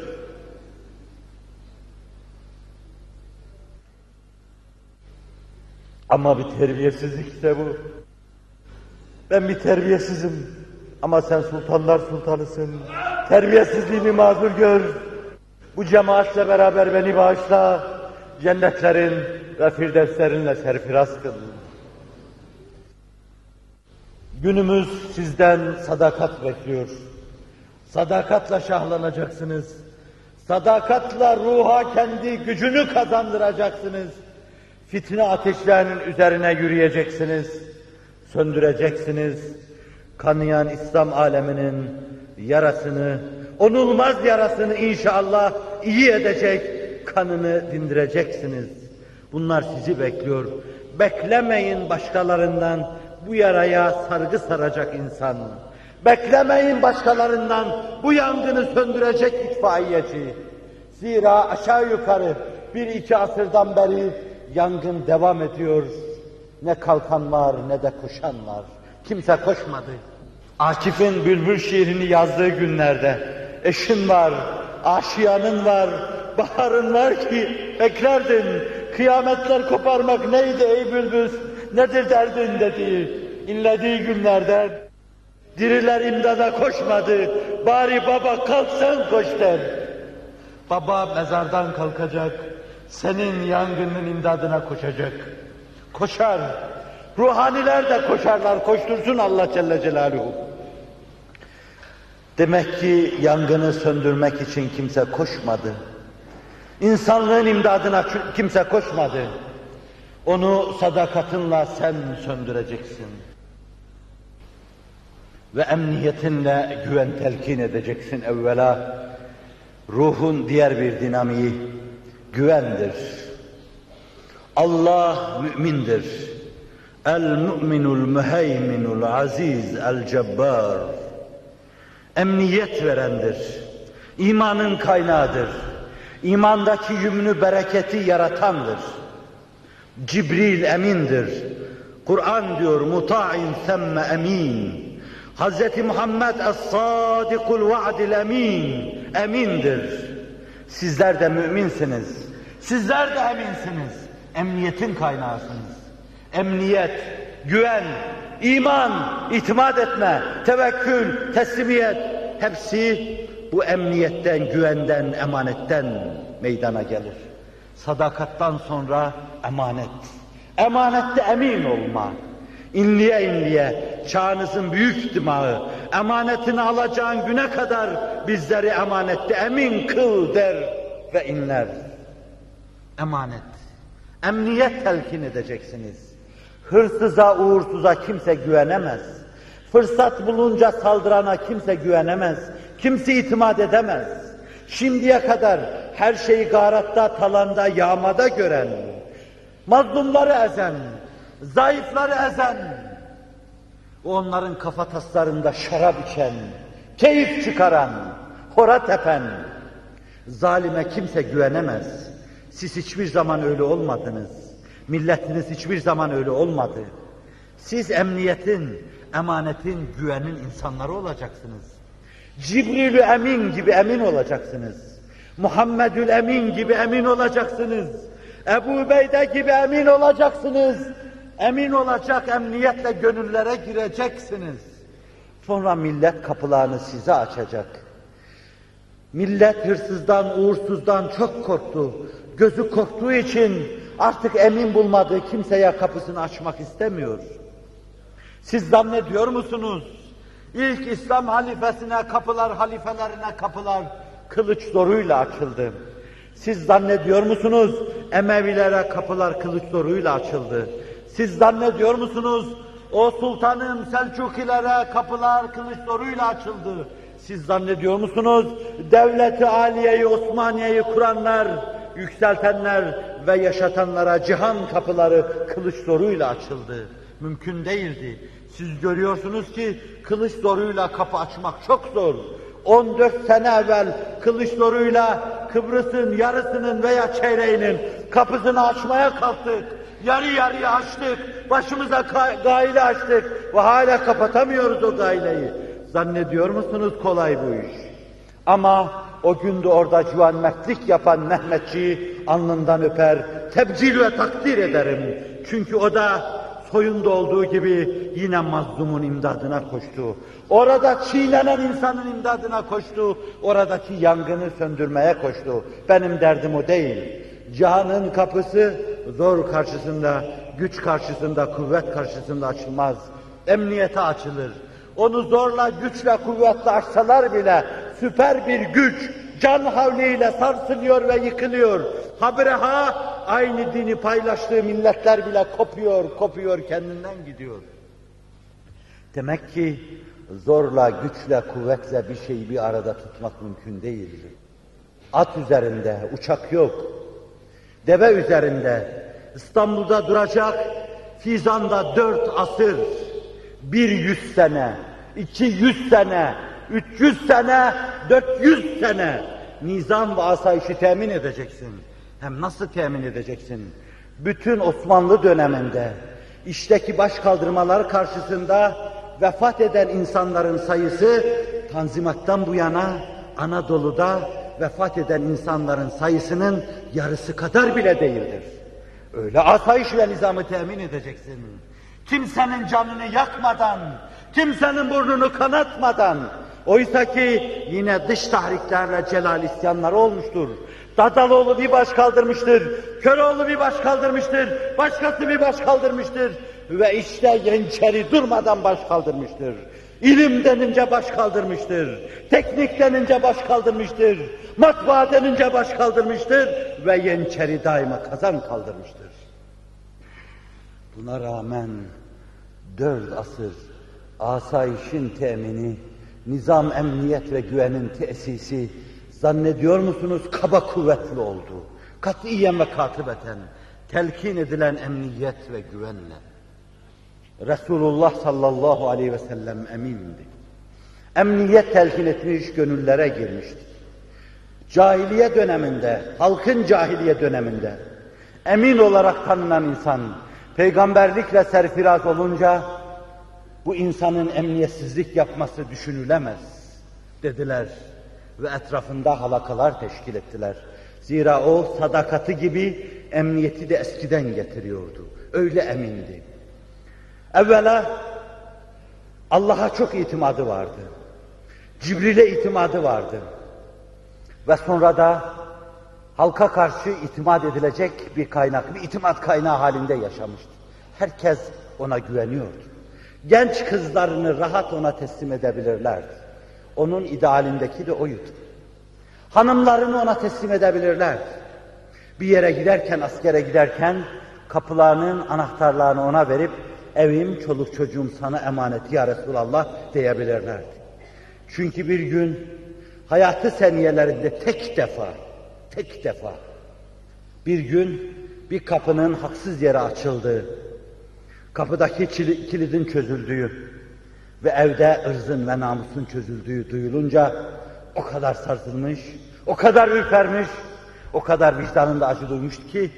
Ama bir terbiyesizlikse bu. Ben bir terbiyesizim ama sen sultanlar sultanısın. Terbiyesizliğimi mazur gör. Bu cemaatle beraber beni bağışla. cennetlerin ve firdevslerinle serfiraz kıl. Günümüz sizden sadakat bekliyor. Sadakatla şahlanacaksınız. Sadakatla ruha kendi gücünü kazandıracaksınız. Fitne ateşlerinin üzerine yürüyeceksiniz. Söndüreceksiniz. Kanayan İslam aleminin yarasını, onulmaz yarasını inşallah iyi edecek, kanını dindireceksiniz. Bunlar sizi bekliyor. Beklemeyin başkalarından bu yaraya sargı saracak insan. Beklemeyin başkalarından bu yangını söndürecek itfaiyeci. Zira aşağı yukarı bir iki asırdan beri yangın devam ediyor. Ne kalkan var ne de koşan var. Kimse koşmadı. Akif'in Bülbül şiirini yazdığı günlerde eşin var, aşiyanın var, baharın var ki beklerdin. Kıyametler koparmak neydi ey bülbül, nedir derdin dedi. İnlediği günlerde diriler imdada koşmadı, bari baba kalk sen koş der. Baba mezardan kalkacak, senin yangının imdadına koşacak. Koşar. Ruhaniler de koşarlar, koştursun Allah Celle Celaluhu. Demek ki yangını söndürmek için kimse koşmadı. İnsanlığın imdadına kimse koşmadı. Onu sadakatinle sen söndüreceksin. Ve emniyetinle güven telkin edeceksin evvela. Ruhun diğer bir dinamiği güvendir. Allah mümindir. El-mu'minul müheyminul aziz el-cebbar. Emniyet verendir. İmanın kaynağıdır. İmandaki yümnü bereketi yaratandır. Cibril emindir. Kur'an diyor muta'in semme emin. Hazreti Muhammed es-sadikul va'dil emin. Emindir. Sizler de müminsiniz. Sizler de eminsiniz. Emniyetin kaynağısınız. Emniyet, güven, iman, itimat etme, tevekkül, teslimiyet hepsi bu emniyetten, güvenden, emanetten meydana gelir. Sadakattan sonra emanet. Emanette emin olma. İnliye inliye çağınızın büyük dimağı emanetini alacağın güne kadar bizleri emanette emin kıl der ve inler. Emanet. Emniyet telkin edeceksiniz. Hırsıza, uğursuza kimse güvenemez. Fırsat bulunca saldırana kimse güvenemez. Kimse itimat edemez. Şimdiye kadar her şeyi garatta, talanda, yağmada gören, mazlumları ezen, zayıfları ezen, onların kafataslarında şarap içen, keyif çıkaran, hora tepen, zalime kimse güvenemez. Siz hiçbir zaman öyle olmadınız. Milletiniz hiçbir zaman öyle olmadı. Siz emniyetin, emanetin, güvenin insanları olacaksınız. Cibril-ü Emin gibi emin olacaksınız. Muhammedül Emin gibi emin olacaksınız. Ebu Ubeyde gibi emin olacaksınız. Emin olacak emniyetle gönüllere gireceksiniz. Sonra millet kapılarını size açacak. Millet hırsızdan, uğursuzdan çok korktu. Gözü korktuğu için artık emin bulmadığı kimseye kapısını açmak istemiyor. Siz zannediyor musunuz? İlk İslam halifesine kapılar, halifelerine kapılar kılıç zoruyla açıldı. Siz zannediyor musunuz? Emevilere kapılar kılıç zoruyla açıldı. Siz zannediyor musunuz? O sultanın Selçukilere kapılar kılıç zoruyla açıldı. Siz zannediyor musunuz? Devlet-i Aliye'yi, Osmaniye'yi kuranlar, yükseltenler ve yaşatanlara cihan kapıları kılıç zoruyla açıldı. Mümkün değildi. Siz görüyorsunuz ki kılıç zoruyla kapı açmak çok zor. on dört sene evvel kılıç zoruyla Kıbrıs'ın yarısının veya çeyreğinin kapısını açmaya kalktık. Yarı yarıya açtık, başımıza gaile açtık ve hala kapatamıyoruz o gaileyi. Zannediyor musunuz kolay bu iş? Ama o günde orada civanmertlik yapan Mehmetçiği alnından öper, tebcil ve takdir ederim. Çünkü o da soyunda olduğu gibi yine mazlumun imdadına koştu. Orada çiğnenen insanın imdadına koştu. Oradaki yangını söndürmeye koştu. Benim derdim o değil. Cihanın kapısı zor karşısında, güç karşısında, kuvvet karşısında açılmaz. Emniyete açılır. Onu zorla, güçle, kuvvetle açsalar bile süper bir güç can havliyle sarsılıyor ve yıkılıyor. Habreha aynı dini paylaştığı milletler bile kopuyor, kopuyor, kendinden gidiyor. Demek ki zorla, güçle, kuvvetle bir şeyi bir arada tutmak mümkün değildir. At üzerinde, uçak yok. Deve üzerinde, İstanbul'da duracak, Fizan'da dört asır, bir yüz sene, iki yüz sene, üç yüz sene, dört yüz sene nizam ve asayişi temin edeceksin. Hem nasıl temin edeceksin? Bütün Osmanlı döneminde işteki başkaldırmalar karşısında vefat eden insanların sayısı Tanzimat'tan bu yana Anadolu'da vefat eden insanların sayısının yarısı kadar bile değildir. Öyle asayiş ve nizamı temin edeceksin. Kimsenin canını yakmadan, kimsenin burnunu kanatmadan. Oysa ki yine dış tahriklerle celal isyanları olmuştur. Dadaloğlu bir baş kaldırmıştır, Köroğlu bir baş kaldırmıştır, başkası bir baş kaldırmıştır. Ve işte Yeniçeri durmadan baş kaldırmıştır. İlim denince baş kaldırmıştır, teknik denince baş kaldırmıştır, matbaa denince baş kaldırmıştır ve Yeniçeri daima kazan kaldırmıştır. Buna rağmen dört asır asayişin temini, nizam, emniyet ve güvenin tesisi zannediyor musunuz kaba kuvvetli oldu? Katiyen ve katibeten telkin edilen emniyet ve güvenle. Resulullah sallallahu aleyhi ve sellem emindi. Emniyet telkin etmiş, gönüllere girmişti. Cahiliye döneminde, halkın cahiliye döneminde emin olarak tanınan insan peygamberlikle serfiraz olunca bu insanın emniyetsizlik yapması düşünülemez dediler ve etrafında halakalar teşkil ettiler. Zira o sadakati gibi emniyeti de eskiden getiriyordu. Öyle emindi. Evvela Allah'a çok itimadı vardı. Cibril'e itimadı vardı. Ve sonra da halka karşı itimat edilecek bir kaynak, bir itimat kaynağı halinde yaşamıştı. Herkes ona güveniyordu. Genç kızlarını rahat ona teslim edebilirlerdi. Onun idealindeki de oydu. Hanımlarını ona teslim edebilirlerdi. Bir yere giderken, askere giderken kapılarının anahtarlarını ona verip evim, çoluk çocuğum sana emanet ya Resulallah diyebilirlerdi. Çünkü bir gün hayatı seniyelerinde tek defa, tek defa bir gün bir kapının haksız yere açıldığı, kapıdaki kilidin çözüldüğü ve evde ırzın ve namusun çözüldüğü duyulunca o kadar sarsılmış, o kadar ürpermiş, o kadar vicdanında acı duymuştu ki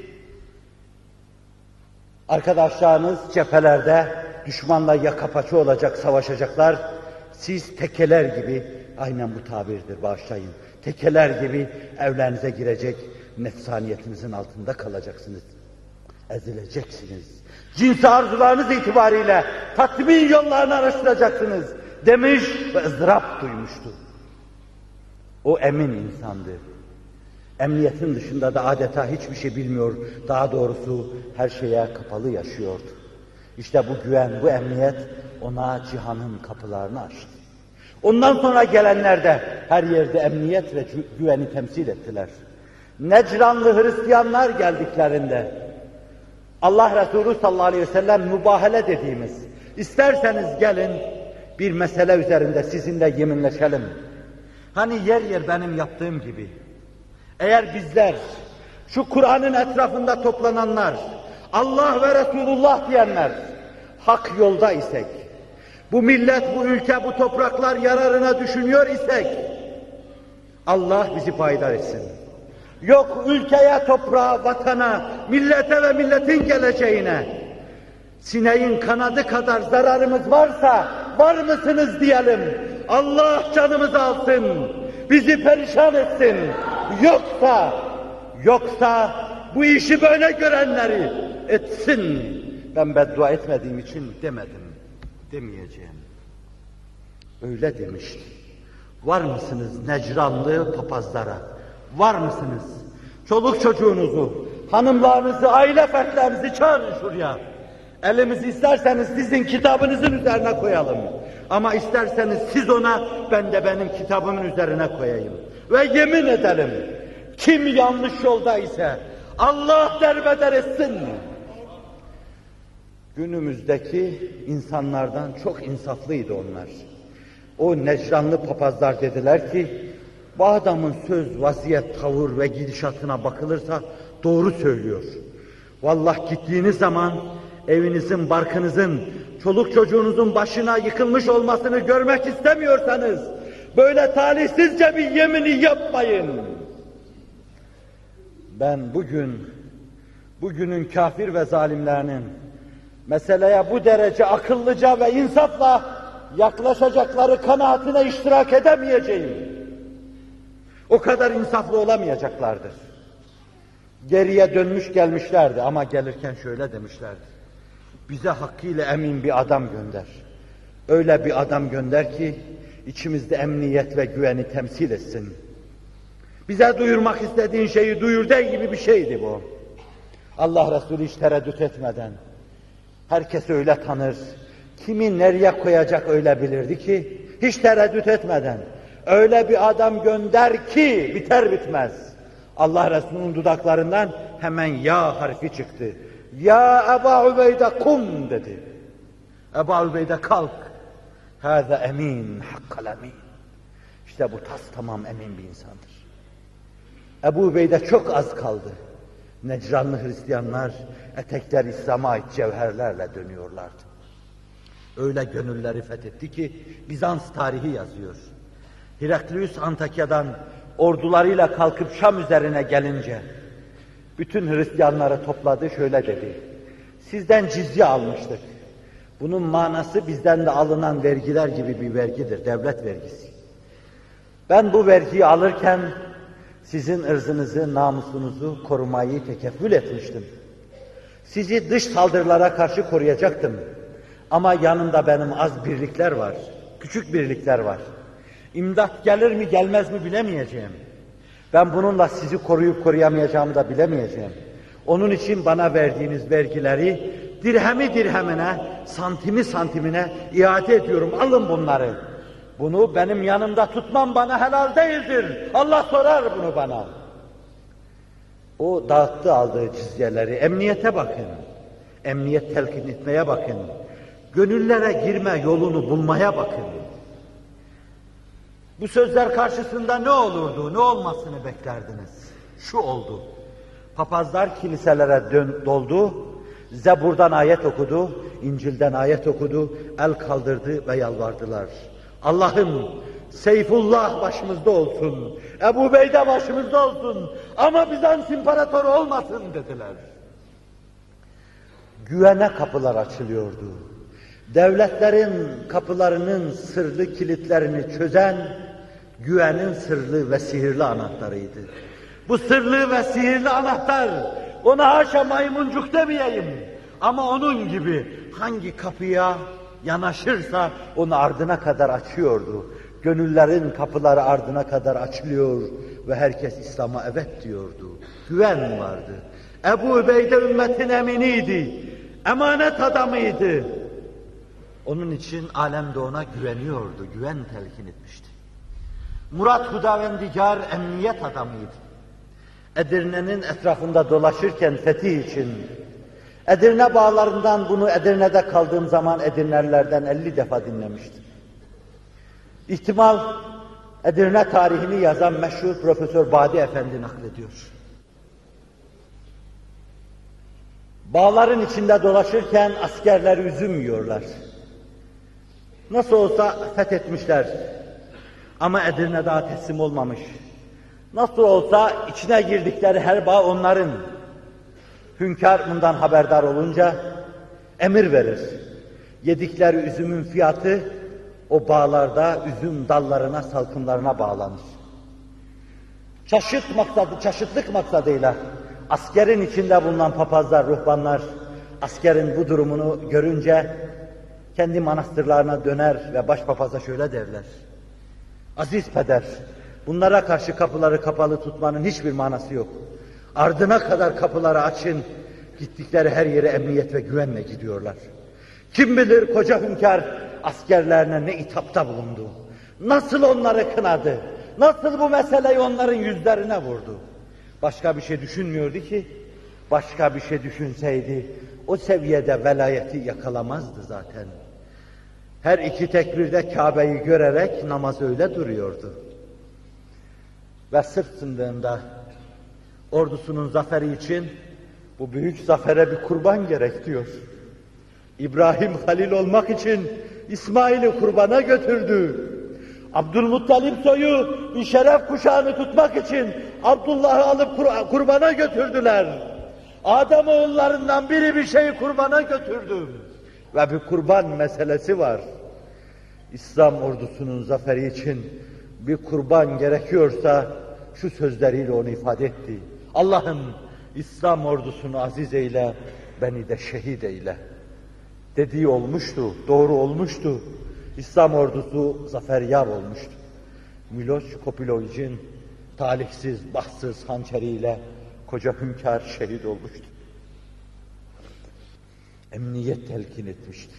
arkadaşlarınız cephelerde düşmanla yaka paça olacak, savaşacaklar. Siz tekeler gibi, aynen bu tabirdir, bağışlayın, tekeler gibi evlerinize girecek, nefsaniyetinizin altında kalacaksınız. Ezileceksiniz. Cinsi arzularınız itibariyle tatmin yollarını araştıracaksınız demiş ve ızdırap duymuştu. O emin insandı. Emniyetin dışında da adeta hiçbir şey bilmiyor, daha doğrusu her şeye kapalı yaşıyordu. İşte bu güven, bu emniyet ona cihanın kapılarını açtı. Ondan sonra gelenler de her yerde emniyet ve güveni temsil ettiler. Necranlı Hristiyanlar geldiklerinde Allah Resulü sallallahu aleyhi ve sellem mübahele dediğimiz, isterseniz gelin bir mesele üzerinde sizinle yeminleşelim. Hani yer yer benim yaptığım gibi. Eğer bizler, şu Kur'an'ın etrafında toplananlar, Allah ve Resulullah diyenler, hak yolda isek, bu millet, bu ülke, bu topraklar yararına düşünüyor isek, Allah bizi payidar etsin. Yok ülkeye, toprağa, vatana, millete ve milletin geleceğine, sineğin kanadı kadar zararımız varsa, var mısınız diyelim. Allah canımızı alsın, bizi perişan etsin. Yoksa, yoksa bu işi böyle görenleri etsin. Ben beddua etmediğim için demedim, demeyeceğim. Öyle demişti. Var mısınız Necranlı papazlara? Var mısınız? çoluk çocuğunuzu, hanımlarınızı, aile fertlerinizi çağırın şuraya. Elimizi isterseniz sizin kitabınızın üzerine koyalım. Ama isterseniz siz ona, ben de benim kitabımın üzerine koyayım. Ve yemin edelim, kim yanlış yolda ise Allah derbeder etsin. Günümüzdeki insanlardan çok insaflıydı onlar. O Necranlı papazlar dediler ki, bu adamın söz, vaziyet, tavır ve gidişatına bakılırsa doğru söylüyor. Vallahi gittiğiniz zaman evinizin, barkınızın, çoluk çocuğunuzun başına yıkılmış olmasını görmek istemiyorsanız, böyle talihsizce bir yemini yapmayın. Ben bugün, bugünün kafir ve zalimlerinin meseleye bu derece akıllıca ve insafla yaklaşacakları kanaatine iştirak edemeyeceğim. O kadar insaflı olamayacaklardır. Geriye dönmüş gelmişlerdi ama gelirken şöyle demişlerdi. Bize hakkıyla emin bir adam gönder. Öyle bir adam gönder ki içimizde emniyet ve güveni temsil etsin. Bize duyurmak istediğin şeyi duyur de gibi bir şeydi bu. Allah Resulü hiç tereddüt etmeden, herkes öyle tanır, kimi nereye koyacak öyle bilirdi ki, hiç tereddüt etmeden, öyle bir adam gönder ki biter bitmez. Allah Resulü'nün dudaklarından hemen ya harfi çıktı. Ya Ebu Ubeyde kum dedi. Ebu Ubeyde kalk. Hâze emin, hakkal emin. İşte bu tas tamam emin bir insandır. Ebu Ubeyde çok az kaldı. Necranlı Hristiyanlar etekler İslam'a ait cevherlerle dönüyorlardı. Öyle gönülleri fethetti ki Bizans tarihi yazıyor. Heraklius Antakya'dan ordularıyla kalkıp Şam üzerine gelince bütün Hristiyanları topladı, şöyle dedi. Sizden cizye almıştık. Bunun manası bizden de alınan vergiler gibi bir vergidir, devlet vergisi. Ben bu vergiyi alırken sizin ırzınızı, namusunuzu korumayı tekeffül etmiştim. Sizi dış saldırılara karşı koruyacaktım. Ama yanımda benim az birlikler var, küçük birlikler var. İmdat gelir mi gelmez mi bilemeyeceğim. Ben bununla sizi koruyup koruyamayacağımı da bilemeyeceğim. Onun için bana verdiğiniz vergileri dirhemi dirhemine, santimi santimine iade ediyorum. Alın bunları. Bunu benim yanımda tutmam bana helal değildir. Allah sorar bunu bana. O dağıttı aldığı cizyeleri. Emniyete bakın. Emniyet telkin etmeye bakın. Gönüllere girme yolunu bulmaya bakın. Bu sözler karşısında ne olurdu, ne olmasını beklerdiniz? Şu oldu. Papazlar kiliselere dön, doldu, Zebur'dan ayet okudu, İncil'den ayet okudu, el kaldırdı ve yalvardılar. Allah'ım, Seyfullah başımızda olsun, Ebu Ubeyde başımızda olsun ama Bizans imparatoru olmasın dediler. Güvene kapılar açılıyordu. Devletlerin kapılarının sırlı kilitlerini çözen, güvenin sırlı ve sihirli anahtarıydı. Bu sırlı ve sihirli anahtar, ona haşa maymuncuk demeyeyim, ama onun gibi hangi kapıya yanaşırsa onu ardına kadar açıyordu. Gönüllerin kapıları ardına kadar açılıyor ve herkes İslam'a evet diyordu. Güven vardı. Ebu Ubeyde ümmetin eminiydi, emanet adamıydı. Onun için alem de ona güveniyordu, güven telkin etmişti. Murat Hudavendigar emniyet adamıydı. Edirne'nin etrafında dolaşırken fetih için, Edirne bağlarından bunu Edirne'de kaldığım zaman Edirnelilerden elli defa dinlemiştim. İhtimal Edirne tarihini yazan meşhur Profesör Badi Efendi naklediyor. Bağların içinde dolaşırken askerler üzüm yiyorlar. Nasıl olsa fethetmişler. Ama Edirne daha teslim olmamış. Nasıl olsa içine girdikleri her bağ onların. Hünkâr bundan haberdar olunca emir verir. Yedikleri üzümün fiyatı o bağlarda üzüm dallarına, salkımlarına bağlanır. Çaşıt maksadı, çaşıtlık maksadıyla askerin içinde bulunan papazlar, ruhbanlar askerin bu durumunu görünce kendi manastırlarına döner ve başpapaza şöyle derler. Aziz peder, bunlara karşı kapıları kapalı tutmanın hiçbir manası yok. Ardına kadar kapıları açın, gittikleri her yere emniyet ve güvenle gidiyorlar. Kim bilir koca hünkâr askerlerine ne itapta bulundu, nasıl onları kınadı, nasıl bu meseleyi onların yüzlerine vurdu. Başka bir şey düşünmüyordu ki, başka bir şey düşünseydi o seviyede velayeti yakalamazdı zaten. Her iki tekbirde Kabe'yi görerek namaz öyle duruyordu. Ve sırt sındığında ordusunun zaferi için bu büyük zafere bir kurban gerek diyor. İbrahim Halil olmak için İsmail'i kurbana götürdü. Abdülmuttalip soyu bir şeref kuşağını tutmak için Abdullah'ı alıp kur kurbana götürdüler. Adem oğullarından biri bir şeyi kurbana götürdü. Ve bir kurban meselesi var. İslam ordusunun zaferi için bir kurban gerekiyorsa şu sözleriyle onu ifade etti. Allah'ım İslam ordusunu aziz eyle, beni de şehit eyle. Dediği olmuştu, doğru olmuştu. İslam ordusu zaferyar olmuştu. Miloš Kopilović'in talihsiz, bahtsız hançeriyle koca hünkâr şehit olmuştu. Emniyet telkin etmişti.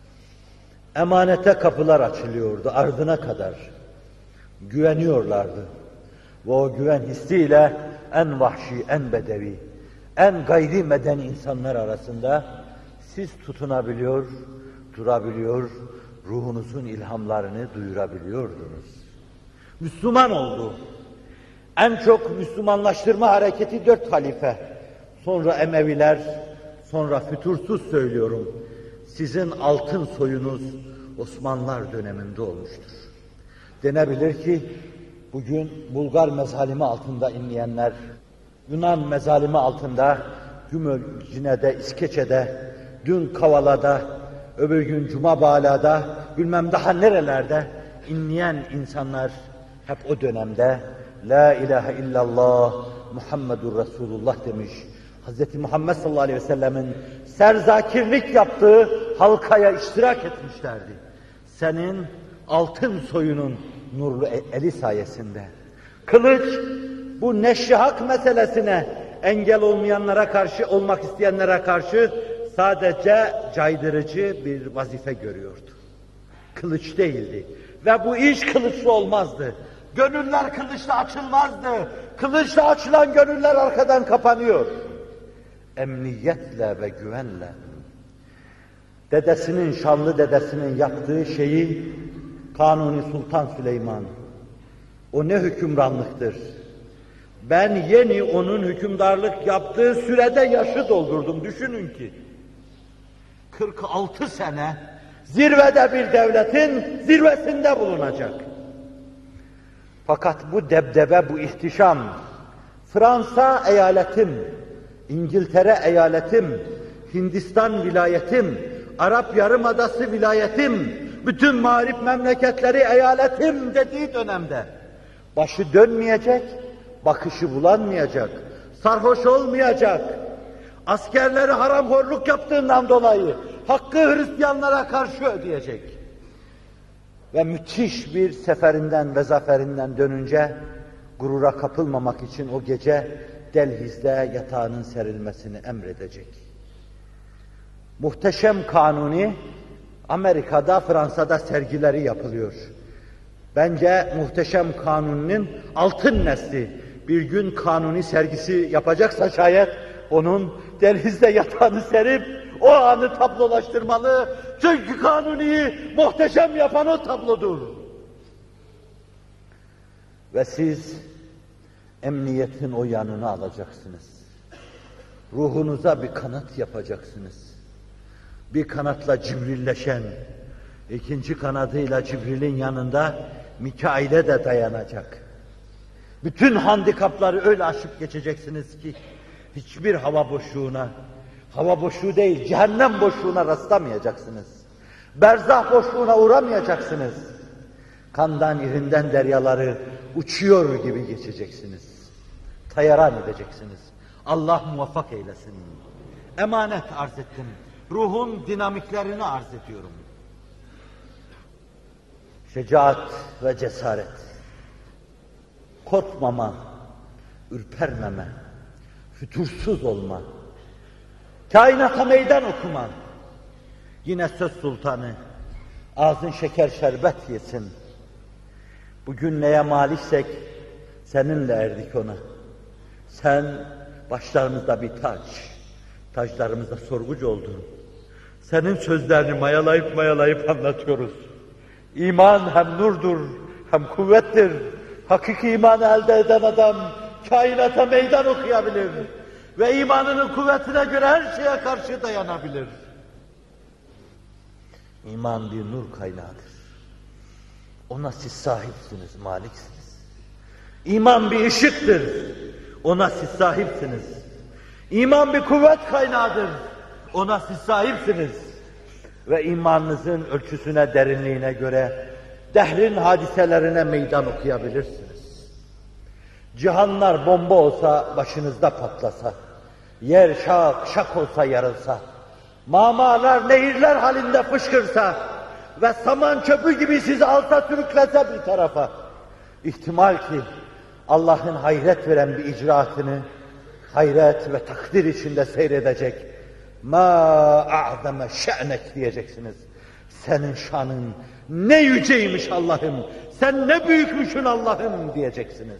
Emanete kapılar açılıyordu ardına kadar. Güveniyorlardı. Ve o güven hissiyle en vahşi, en bedevi, en gayri medeni insanlar arasında siz tutunabiliyor, durabiliyor, ruhunuzun ilhamlarını duyurabiliyordunuz. Müslüman oldu. En çok Müslümanlaştırma hareketi dört halife, sonra Emeviler, sonra fütursuz söylüyorum, sizin altın soyunuz Osmanlılar döneminde olmuştur. Denebilir ki bugün Bulgar mezalimi altında inleyenler, Yunan mezalimi altında, Gümülcine'de, İskeçe'de, dün Kavala'da, öbür gün Cuma Bağla'da, bilmem daha nerelerde inleyen insanlar hep o dönemde La ilahe illallah Muhammedur Resulullah demiş. Hazreti Muhammed sallallahu aleyhi ve sellemin serzakirlik yaptığı halkaya iştirak etmişlerdi. Senin altın soyunun nurlu eli sayesinde. Kılıç bu neşri hak meselesine engel olmayanlara karşı, olmak isteyenlere karşı sadece caydırıcı bir vazife görüyordu. Kılıç değildi. Ve bu iş kılıçla olmazdı. Gönüller kılıçla açılmazdı. Kılıçla açılan gönüller arkadan kapanıyor. Emniyetle ve güvenle. Dedesinin, şanlı dedesinin yaptığı şeyi Kanuni Sultan Süleyman, o ne hükümranlıktır. Ben yeni onun hükümdarlık yaptığı sürede yaşı doldurdum. Düşünün ki kırk altı sene zirvede bir devletin zirvesinde bulunacak. Fakat bu debdebe, bu ihtişam, Fransa eyaletim, İngiltere eyaletim, Hindistan vilayetim, Arap Yarımadası vilayetim, bütün mağrip memleketleri eyaletim dediği dönemde başı dönmeyecek, bakışı bulanmayacak, sarhoş olmayacak, askerleri haramhorluk yaptığından dolayı hakkı Hristiyanlara karşı ödeyecek. Ve müthiş bir seferinden ve zaferinden dönünce gurura kapılmamak için o gece Delhiz'de yatağının serilmesini emredecek. Muhteşem Kanuni Amerika'da, Fransa'da sergileri yapılıyor. Bence Muhteşem Kanuni'nin altın nesli bir gün Kanuni sergisi yapacaksa şayet onun Delhiz'de yatağını serip o anı tablolaştırmalı. Çünkü Kanuni'yi muhteşem yapan o tablodur. Ve siz emniyetin o yanını alacaksınız. Ruhunuza bir kanat yapacaksınız. Bir kanatla Cibril'leşen, ikinci kanadıyla Cibril'in yanında Mikail'e de dayanacak. Bütün handikapları öyle aşıp geçeceksiniz ki hiçbir hava boşluğuna, hava boşluğu değil, cehennem boşluğuna rastlamayacaksınız. Berzah boşluğuna uğramayacaksınız. Kandan irinden deryaları uçuyor gibi geçeceksiniz. Tayaran edeceksiniz. Allah muvaffak eylesin. Emanet arz ettim. Ruhun dinamiklerini arz ediyorum. Şecaat ve cesaret. Korkmama, ürpermeme, fütursuz olma, kainata meydan okuma. Yine söz sultanı, ağzın şeker şerbet yesin. Bugün neye maliksek seninle erdik ona. Sen başlarımızda bir taç, taçlarımızda sorgucu oldun. Senin sözlerini mayalayıp mayalayıp anlatıyoruz. İman hem nurdur, hem kuvvettir. Hakiki imanı elde eden adam kainata meydan okuyabilir. Ve imanının kuvvetine göre her şeye karşı dayanabilir. İman bir nur kaynağıdır. Ona siz sahipsiniz, maliksiniz. İman bir ışıktır. Ona siz sahipsiniz. İman bir kuvvet kaynağıdır. Ona siz sahipsiniz. Ve imanınızın ölçüsüne, derinliğine göre dehrin hadiselerine meydan okuyabilirsiniz. Cihanlar bomba olsa başınızda patlasa, yer şak şak olsa yarılsa, mamalar nehirler halinde fışkırsa ve saman çöpü gibi sizi alta sürüklese bir tarafa, ihtimal ki Allah'ın hayret veren bir icraatını hayret ve takdir içinde seyredecek. Ma a'zame şe'nek diyeceksiniz. Senin şanın ne yüceymiş Allah'ım, sen ne büyükmüşsün Allah'ım diyeceksiniz.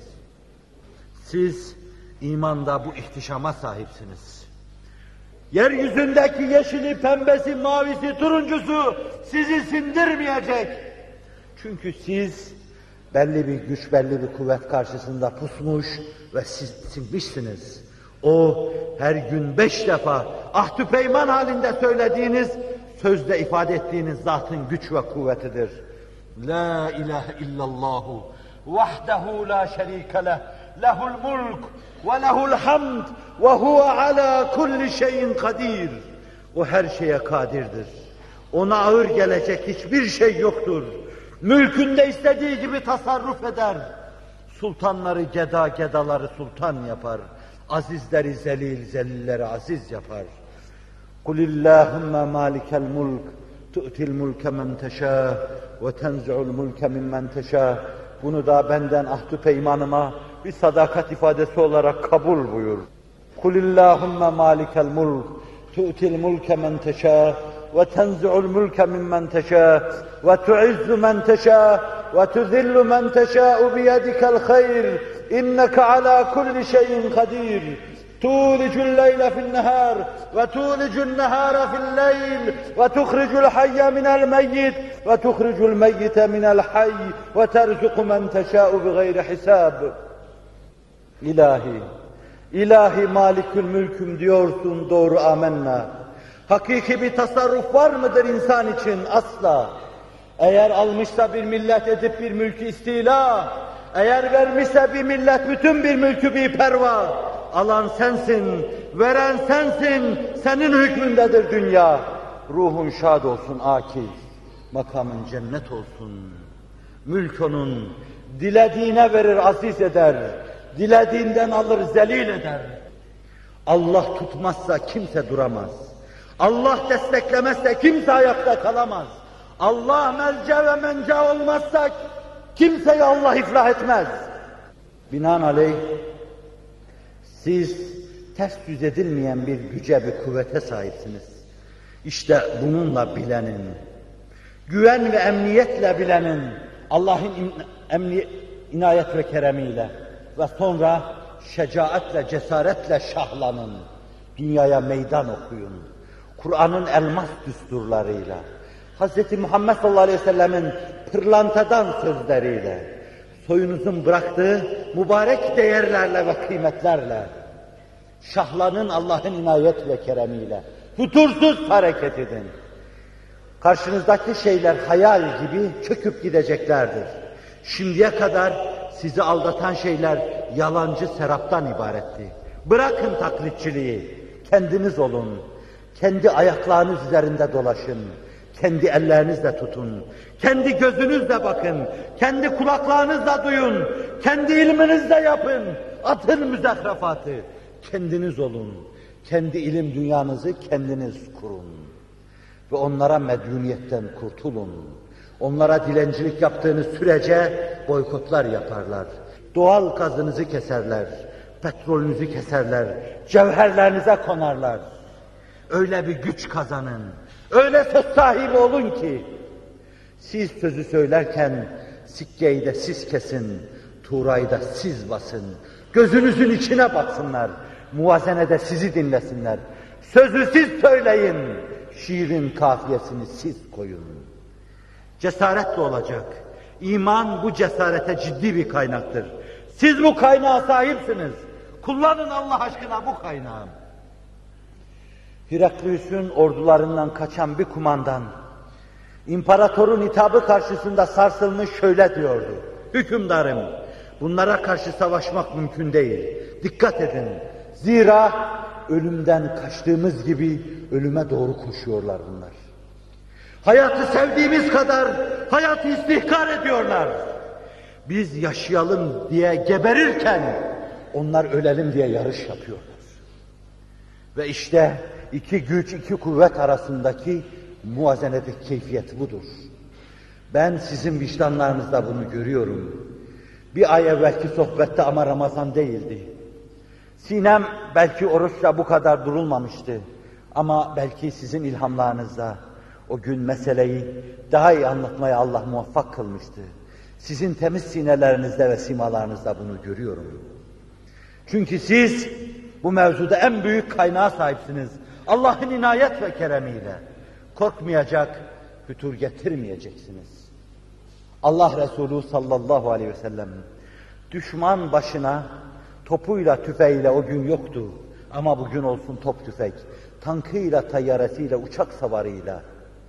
Siz imanda bu ihtişama sahipsiniz. Yeryüzündeki yeşili, pembesi, mavisi, turuncusu sizi sindirmeyecek. Çünkü siz belli bir güç, belli bir kuvvet karşısında pusmuş ve siz sinmişsiniz. O her gün beş defa ahdü peyman halinde söylediğiniz, sözle ifade ettiğiniz zatın güç ve kuvvetidir. La ilahe illallahu vahdehu la şerike leh, lehul mulk ve lehul hamd ve huve ala kulli şeyin kadir. O her şeye kadirdir. Ona ağır gelecek hiçbir şey yoktur. Mülkünde istediği gibi tasarruf eder. Sultanları geda, gedaları sultan yapar. Azizleri zelil, zelilleri aziz yapar. Kulillahümme malikel mulk, tu'til mulke men teşâ ve tenzi'ul mulke mimmen teşâ. Bunu da benden ahdü peymanıma bir sadakat ifadesi olarak kabul buyur. Kulillahümme malikel mulk, tu'til mulke men teşâ ve tenzi'ul mulke mimmen teşâ ve tu'izzu men teşâ ve tuzillu men teşâ'u biyedikel hayr. İnneke ala kulli şeyin kadir. Tulicul leyle fi'n nehar ve tulicun nehara fi'n leyl ve tuhricul hayye minel meyyit ve tuhricul meyyite minel hayy ve terzuku men teşâ'u bigayri hisab. İlahi, ilahi malikül mülküm diyorsun, doğru amenna. Hakiki bir tasarruf var mıdır insan için? Asla. Eğer almışsa bir millet edip bir mülkü istila, eğer vermişse bir millet bütün bir mülkü bir perva, alan sensin, veren sensin, senin hükmündedir dünya. Ruhun şad olsun akif, makamın cennet olsun. Mülk onun, dilediğine verir aziz eder, dilediğinden alır zelil eder. Allah tutmazsa kimse duramaz. Allah desteklemezse kimse ayakta kalamaz. Allah melce ve mence olmazsa kimseyi Allah iflah etmez. Binaenaleyh siz ters yüz edilmeyen bir güce, bir kuvvete sahipsiniz. İşte bununla bilenin, güven ve emniyetle bilenin, Allah'ın emni, inayet ve keremiyle ve sonra şecaatle, cesaretle şahlanın, dünyaya meydan okuyun. Kur'an'ın elmas düsturlarıyla, Hazreti Muhammed sallallahu aleyhi ve sellemin pırlantadan sözleriyle, soyunuzun bıraktığı mübarek değerlerle ve kıymetlerle, şahlanın Allah'ın inayet ve keremiyle, fütursuz hareket edin. Karşınızdaki şeyler hayal gibi çöküp gideceklerdir. Şimdiye kadar sizi aldatan şeyler yalancı seraptan ibaretti. Bırakın taklitçiliği, kendiniz olun. Kendi ayaklarınız üzerinde dolaşın. Kendi ellerinizle tutun. Kendi gözünüzle bakın. Kendi kulaklarınızla duyun. Kendi ilminizle yapın. Atın müzahrafatı. Kendiniz olun. Kendi ilim dünyanızı kendiniz kurun. Ve onlara medyuniyetten kurtulun. Onlara dilencilik yaptığınız sürece boykotlar yaparlar. Doğal gazınızı keserler. petrolünüzü keserler, cevherlerinize konarlar. Öyle bir güç kazanın, öyle söz sahibi olun ki, siz sözü söylerken sikkeyi de siz kesin, tuğrayı da siz basın, gözünüzün içine baksınlar, muvazenede sizi dinlesinler. Sözü siz söyleyin, şiirin kafiyesini siz koyun. Cesaretli olacak. İman bu cesarete ciddi bir kaynaktır. Siz bu kaynağa sahipsiniz. Kullanın Allah aşkına bu kaynağı. Heraklius'un ordularından kaçan bir kumandan, imparatorun hitabı karşısında sarsılmış şöyle diyordu: hükümdarım, bunlara karşı savaşmak mümkün değil. Dikkat edin. Zira ölümden kaçtığımız gibi ölüme doğru koşuyorlar bunlar. Hayatı sevdiğimiz kadar hayatı istihkar ediyorlar. Biz yaşayalım diye geberirken onlar ölelim diye yarış yapıyorlar. Ve işte iki güç, iki kuvvet arasındaki muvazenedeki keyfiyet budur. Ben sizin vicdanlarınızda bunu görüyorum. Bir ay evvelki sohbette ama Ramazan değildi. Sinem belki oruçla bu kadar durulmamıştı. Ama belki sizin ilhamlarınızda o gün meseleyi daha iyi anlatmaya Allah muvaffak kılmıştı. Sizin temiz sinelerinizde ve simalarınızda bunu görüyorum. Çünkü siz bu mevzuda en büyük kaynağa sahipsiniz. Allah'ın inayet ve keremiyle. Korkmayacak, fütur getirmeyeceksiniz. Allah Resulü sallallahu aleyhi ve sellem düşman başına topuyla tüfeğiyle o gün yoktu. Ama bugün olsun top tüfek, tankıyla, tayyaresiyle, uçak savarıyla,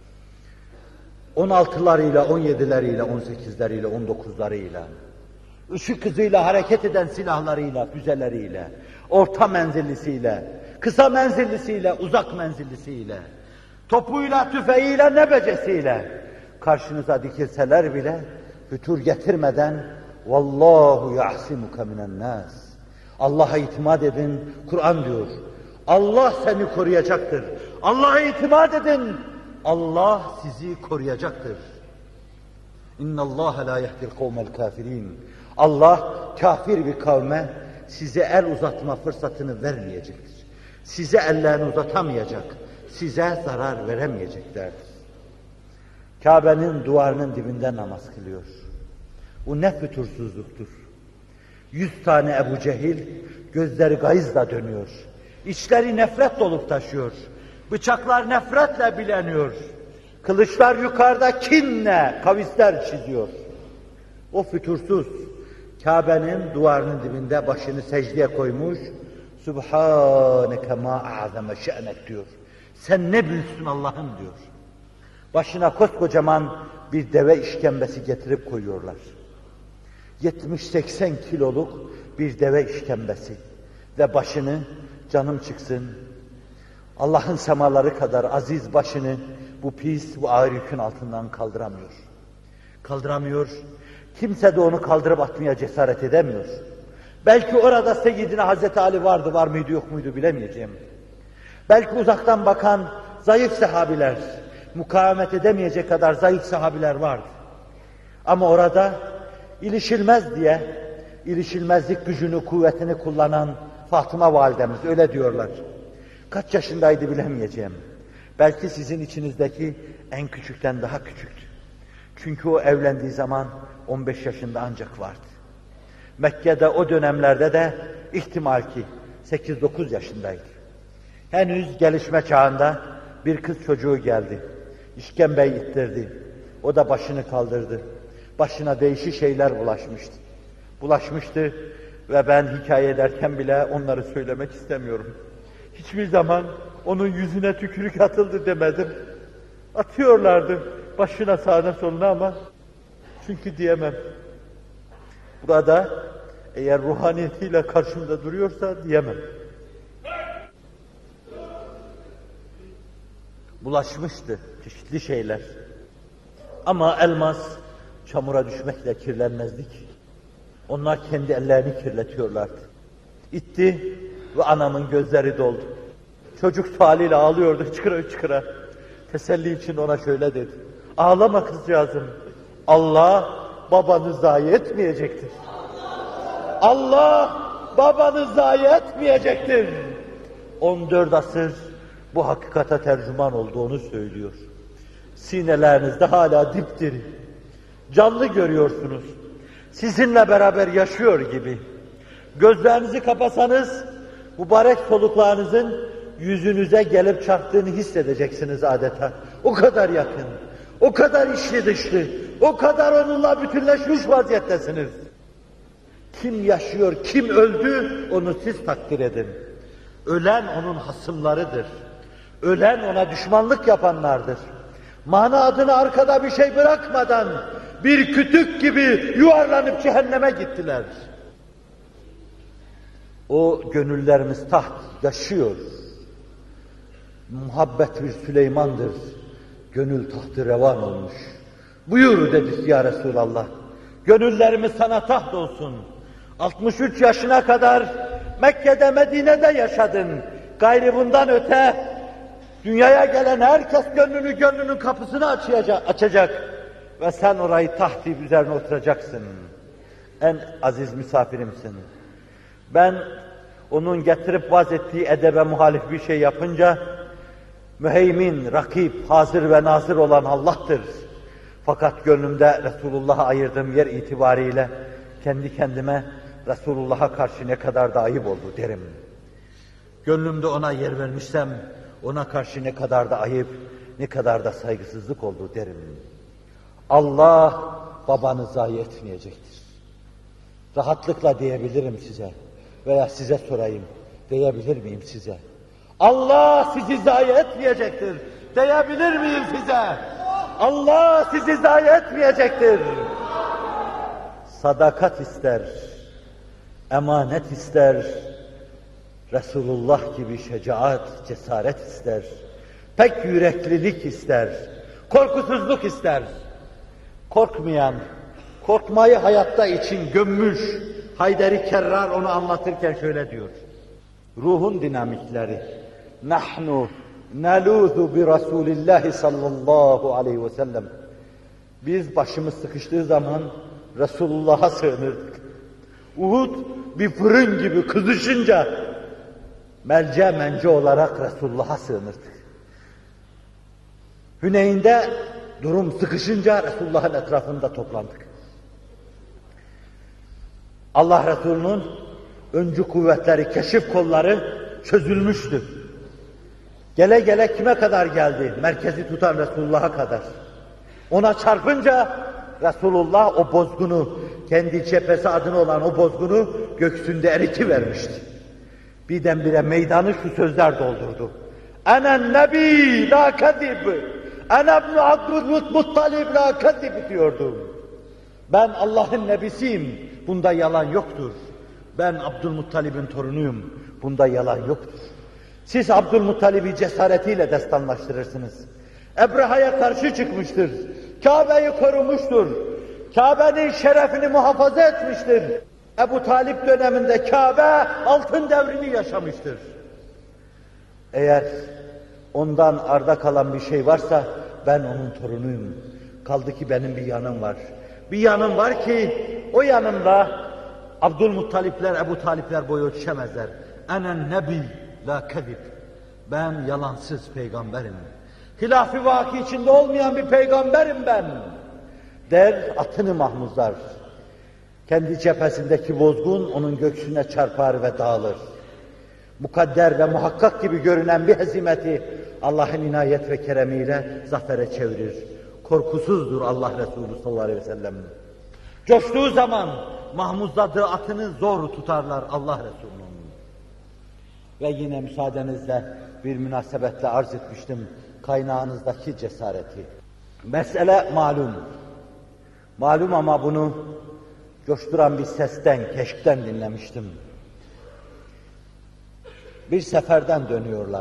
on altılarıyla, on yedileriyle, on sekizleriyle, on dokuzlarıyla, ışık hızıyla hareket eden silahlarıyla, füzeleriyle, orta menzillisiyle, kısa menzillisiyle, uzak menzillisiyle, topuyla, tüfeğiyle, nebecesiyle karşınıza dikilseler bile fütur getirmeden "Vallahu ya'simuke minen nas." Allah'a itimat edin. Kur'an diyor. Allah seni koruyacaktır. Allah'a itimat edin. Allah sizi koruyacaktır. İnna Allah la yehdil kavmel kafirin. Allah kafir bir kavme size el uzatma fırsatını vermeyecektir. Size ellerini uzatamayacak. Size zarar veremeyeceklerdir. Kabe'nin duvarının dibinde namaz kılıyor. Bu ne fütursuzluktur. Yüz tane Ebu Cehil gözleri gayızla dönüyor. İçleri nefret dolup taşıyor. Bıçaklar nefretle bileniyor. Kılıçlar yukarıda kinle kavisler çiziyor. O fütursuz Kabe'nin duvarının dibinde başını secdeye koymuş. Subhaneke ma a'zeme şe'nek diyor. Sen ne büyüksün Allah'ım diyor. Başına koskocaman bir deve işkembesi getirip koyuyorlar. yetmiş seksen kiloluk bir deve işkembesi ve başını, canım çıksın, Allah'ın semaları kadar aziz başını bu pis, bu ağır yükün altından kaldıramıyor. Kaldıramıyor. Kimse de onu kaldırıp atmaya cesaret edemiyor. Belki orada Seyyidina Hazreti Ali vardı, var mıydı yok muydu bilemeyeceğim. Belki uzaktan bakan zayıf sahabiler, mukavemet edemeyecek kadar zayıf sahabiler vardı. Ama orada ilişilmez diye, ilişilmezlik gücünü, kuvvetini kullanan Fatıma validemiz, öyle diyorlar. Kaç yaşındaydı bilemeyeceğim. Belki sizin içinizdeki en küçükten daha küçüktü. Çünkü o evlendiği zaman on beş yaşında ancak vardı. Mekke'de o dönemlerde de ihtimal ki sekiz dokuz yaşındaydı. Henüz gelişme çağında bir kız çocuğu geldi. İşkembeyi ittirdi. O da başını kaldırdı. Başına değişik şeyler bulaşmıştı. Bulaşmıştı ve ben hikaye ederken bile onları söylemek istemiyorum. Hiçbir zaman onun yüzüne tükürük atıldı demedim. Atıyorlardı başına, sağına, soluna ama çünkü diyemem. Burada eğer ruhaniyetiyle karşımda duruyorsa diyemem. Bulaşmıştı çeşitli şeyler. Ama elmas çamura düşmekle kirlenmezdi ki. Onlar kendi ellerini kirletiyorlardı. İtti ve anamın gözleri doldu. Çocuk sualiyle ağlıyordu çıkıra çıkıra. Teselli için ona şöyle dedi. Ağlama kızcağızım. Allah babanı zayi etmeyecektir. Allah babanı zayi etmeyecektir. on dört asır bu hakikate tercüman olduğunu söylüyor. Sinelerinizde hala dipdiri. Canlı görüyorsunuz. Sizinle beraber yaşıyor gibi. Gözlerinizi kapasanız, mübarek soluklarınızın yüzünüze gelip çarptığını hissedeceksiniz adeta. O kadar yakın, o kadar içli dışlı, o kadar onunla bütünleşmiş vaziyettesiniz. Kim yaşıyor, kim öldü, onu siz takdir edin. Ölen onun hasımlarıdır. Ölen ona düşmanlık yapanlardır. Mana adına arkada bir şey bırakmadan bir kütük gibi yuvarlanıp cehenneme gittiler. O gönüllerimiz taht yaşıyor. Muhabbet bir Süleyman'dır. Gönül tahtı revan olmuş. Buyur dedi ya Resulallah. Gönüllerimiz sana taht olsun. altmış üç yaşına kadar Mekke'de, Medine'de yaşadın. Gayrı bundan öte dünyaya gelen herkes gönlünü gönlünün kapısını açacak, açacak. Ve sen orayı taht üzerine oturacaksın. En aziz misafirimsin. Ben onun getirip vaz ettiği edebe muhalif bir şey yapınca müheymin, rakip, hazır ve nazır olan Allah'tır. Fakat gönlümde Resulullah'a ayırdığım yer itibariyle kendi kendime Resulullah'a karşı ne kadar da ayıp oldu derim. Gönlümde ona yer vermişsem ona karşı ne kadar da ayıp, ne kadar da saygısızlık oldu derim. Allah babanı zayi etmeyecektir. Rahatlıkla diyebilirim size veya size sorayım, diyebilir miyim size? Allah sizi zayi etmeyecektir. Diyebilir miyim size? Allah sizi zayi etmeyecektir. Sadakat ister, emanet ister, Resulullah gibi şecaat, cesaret ister, pek yüreklilik ister, korkusuzluk ister. Korkmayan, korkmayı hayatta için gömmüş Haydar-ı Kerrar onu anlatırken şöyle diyor. Ruhun dinamikleri. Nahnu naluzu bi Resulillah sallallahu aleyhi ve sellem. Biz başımız sıkıştığı zaman Resulullah'a sığınırdık. Uhud bir fırın gibi kızışınca melce mence olarak Resulullah'a sığınırdık. Hüneyn'de durum sıkışınca Resulullah'ın etrafında toplandık. Allah Resulü'nün öncü kuvvetleri, keşif kolları çözülmüştü. Gele gele kime kadar geldi? Merkezi tutan Resulullah'a kadar. Ona çarpınca Resulullah o bozgunu, kendi cephesi adına olan o bozgunu göksünde eritivermişti. Birdenbire meydanı şu sözler doldurdu. Enen nebi la kadib, ene ibn Abdülmuttalib la kadib diyordu. Ben Allah'ın nebisiyim, bunda yalan yoktur. Ben Abdülmuttalib'in torunuyum, bunda yalan yoktur. Siz Abdülmuttalib'i cesaretiyle destanlaştırırsınız. Ebraha'ya karşı çıkmıştır. Kabe'yi korumuştur. Kabe'nin şerefini muhafaza etmiştir. Ebu Talip döneminde Kabe altın devrini yaşamıştır. Eğer ondan arda kalan bir şey varsa ben onun torunuyum. Kaldı ki benim bir yanım var. Bir yanım var ki o yanımda Abdülmuttalipler, Ebu Talipler boyu ölçemezler. Enen nebi la kedib. Ben yalansız peygamberim. Hilaf-ı vaki içinde olmayan bir peygamberim ben. Der atını mahmuzlar. Kendi cephesindeki bozgun onun göğsüne çarpar ve dağılır. Mukadder ve muhakkak gibi görünen bir hezimeti Allah'ın inayet ve keremiyle zafere çevirir. Korkusuzdur Allah Resulü sallallahu aleyhi ve sellem. Coştuğu zaman mahmuzladığı atını zor tutarlar Allah Resulü'nün. Ve yine müsaadenizle bir münasebetle arz etmiştim kaynağınızdaki cesareti. Mesele malum. Malum ama bunu coşturan bir sesten, keşkten dinlemiştim. Bir seferden dönüyorlar.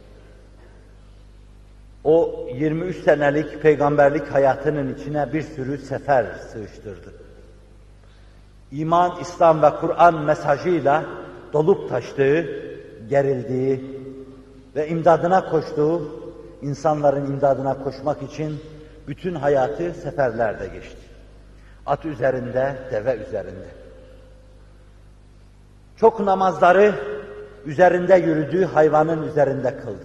O yirmi üç senelik peygamberlik hayatının içine bir sürü sefer sığıştırdı. İman, İslam ve Kur'an mesajıyla dolup taştığı, gerildiği ve imdadına koştuğu, insanların imdadına koşmak için bütün hayatı seferlerde geçti. At üzerinde, deve üzerinde. Çok namazları üzerinde yürüdüğü hayvanın üzerinde kıldı.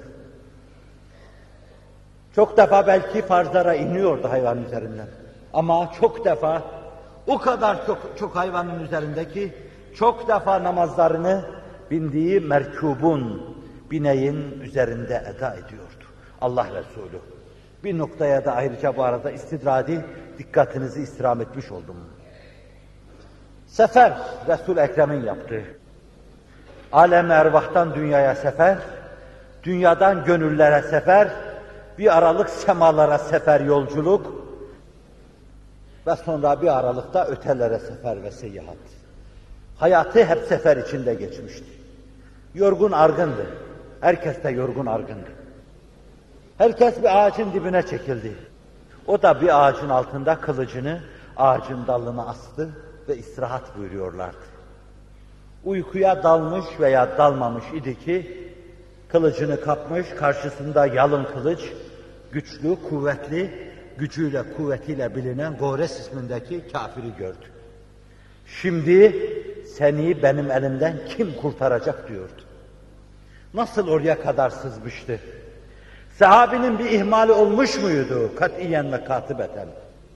Çok defa belki farzlara iniyordu hayvanın üzerinden. Ama çok defa o kadar çok çok hayvanın üzerindeki çok defa namazlarını bindiği merkubun, bineğin üzerinde eda ediyordu. Allah Resulü. Bir noktaya da ayrıca bu arada istidradi dikkatinizi istirham etmiş oldum. Sefer, Resul-i Ekrem'in yaptığı. Alem-i ervahtan dünyaya sefer, dünyadan gönüllere sefer, bir aralık semalara sefer yolculuk ve sonra bir aralıkta ötelere sefer ve seyahat. Hayatı hep sefer içinde geçmişti. Yorgun argındı. Herkes de yorgun argındı. Herkes bir ağacın dibine çekildi. O da bir ağacın altında kılıcını ağacın dalına astı ve istirahat buyuruyorlardı. Uykuya dalmış veya dalmamış idi ki, kılıcını kapmış, karşısında yalın kılıç, güçlü, kuvvetli, gücüyle, kuvvetiyle bilinen Gores ismindeki kafiri gördü. Şimdi seni benim elimden kim kurtaracak diyordu. Nasıl oraya kadar sızmıştı? Sahabinin bir ihmali olmuş muydu? Katiyen ve katibeten.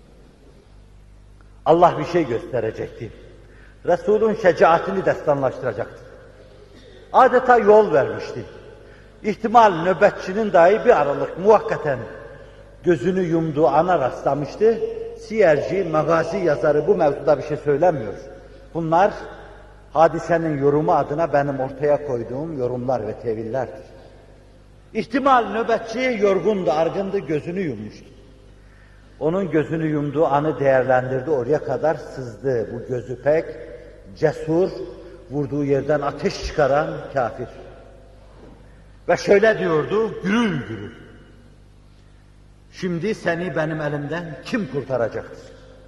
Allah bir şey gösterecekti. Resul'ün şecaatini destanlaştıracaktı. Adeta yol vermişti. İhtimal nöbetçinin dahi bir aralık muhakkaten gözünü yumduğu ana rastlamıştı. Siyerci, magazi yazarı bu mevzuda bir şey söylemiyor. Bunlar hadisenin yorumu adına benim ortaya koyduğum yorumlar ve tevillerdir. İhtimal nöbetçi yorgundu, argındı, gözünü yummuştu. Onun gözünü yumduğu anı değerlendirdi, oraya kadar sızdı. Bu gözü pek cesur, vurduğu yerden ateş çıkaran kafir. Ve şöyle diyordu, gürül gürül. Şimdi seni benim elimden kim kurtaracaktır?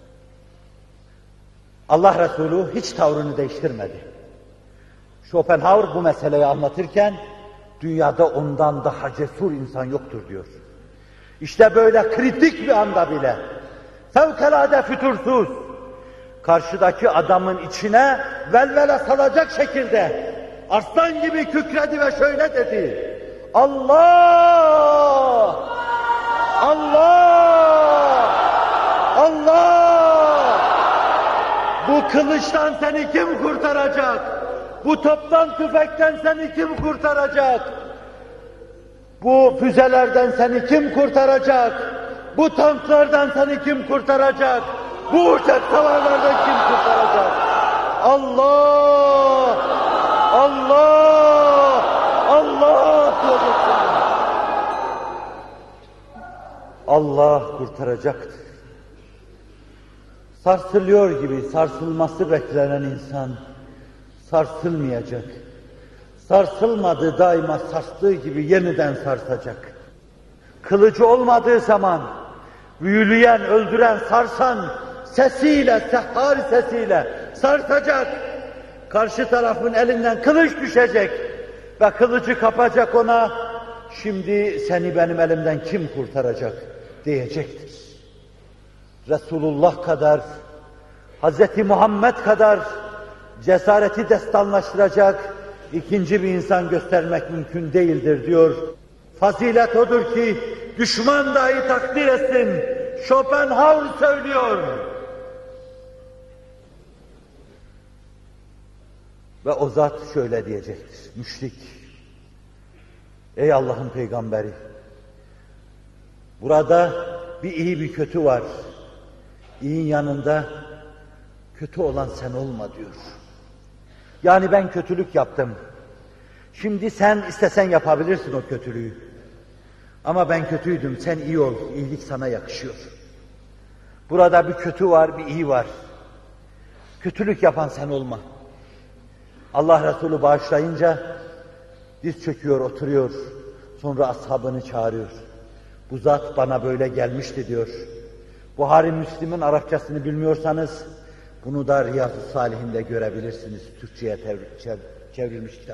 Allah Resulü hiç tavrını değiştirmedi. Schopenhauer bu meseleyi anlatırken, dünyada ondan daha cesur insan yoktur diyor. İşte böyle kritik bir anda bile, fevkalade fütursuz, karşıdaki adamın içine velvele salacak şekilde, aslan gibi kükredi ve şöyle dedi, Allah! Allah! Allah! Bu kılıçtan seni kim kurtaracak? Bu toptan tüfekten seni kim kurtaracak? Bu füzelerden seni kim kurtaracak? Bu tanklardan seni kim kurtaracak? Bu uçak savarlardan kim kurtaracak? Allah! Allah! Allah! diyeceksin. Allah kurtaracaktır. Sarsılıyor gibi sarsılması beklenen insan sarsılmayacak. Sarsılmadığı daima sarstığı gibi yeniden sarsacak. Kılıcı olmadığı zaman büyüleyen, öldüren, sarsan sesiyle, sehhar sesiyle sarsacak. Karşı tarafın elinden kılıç düşecek ve kılıcı kapacak ona. Şimdi seni benim elimden kim kurtaracak diyecektir. Resulullah kadar, Hazreti Muhammed kadar cesareti destanlaştıracak ikinci bir insan göstermek mümkün değildir diyor. Fazilet odur ki düşman dahi takdir etsin. Schopenhauer söylüyor. Ve o zat şöyle diyecektir. Müşrik. Ey Allah'ın peygamberi. Burada bir iyi bir kötü var. İyinin yanında kötü olan sen olma diyor. Yani ben kötülük yaptım. Şimdi sen istesen yapabilirsin o kötülüğü. Ama ben kötüydüm, sen iyi ol, iyilik sana yakışıyor. Burada bir kötü var, bir iyi var. Kötülük yapan sen olma. Allah Resulü bağışlayınca diz çöküyor, oturuyor. Sonra ashabını çağırıyor. Bu zat bana böyle gelmişti diyor. Buhari Müslim'in Arapçasını bilmiyorsanız bunu da Riyaz-ı Salih'inde görebilirsiniz. Türkçe'ye çevrilmiş kitap.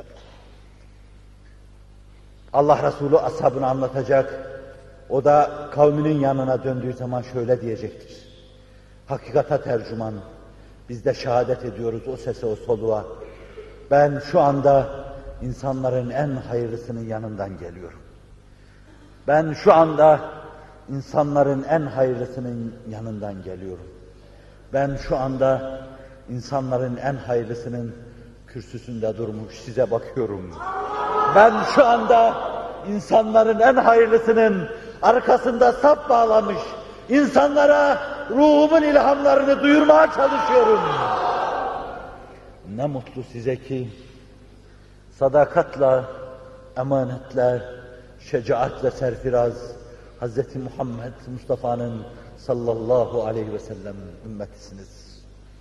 Allah Resulü ashabını anlatacak. O da kavminin yanına döndüğü zaman şöyle diyecektir. Hakikata tercüman. Biz de şehadet ediyoruz o sese, o soluğa. Ben şu anda insanların en hayırlısının yanından geliyorum. Ben şu anda insanların en hayırlısının yanından geliyorum. Ben şu anda insanların en hayırlısının kürsüsünde durmuş size bakıyorum. Ben şu anda insanların en hayırlısının arkasında sap bağlamış insanlara ruhumun ilhamlarını duyurmaya çalışıyorum. Ne mutlu size ki sadakatla, emanetle, şecaatle serfiraz Hazreti Muhammed Mustafa'nın sallallahu aleyhi ve sellem ümmetisiniz.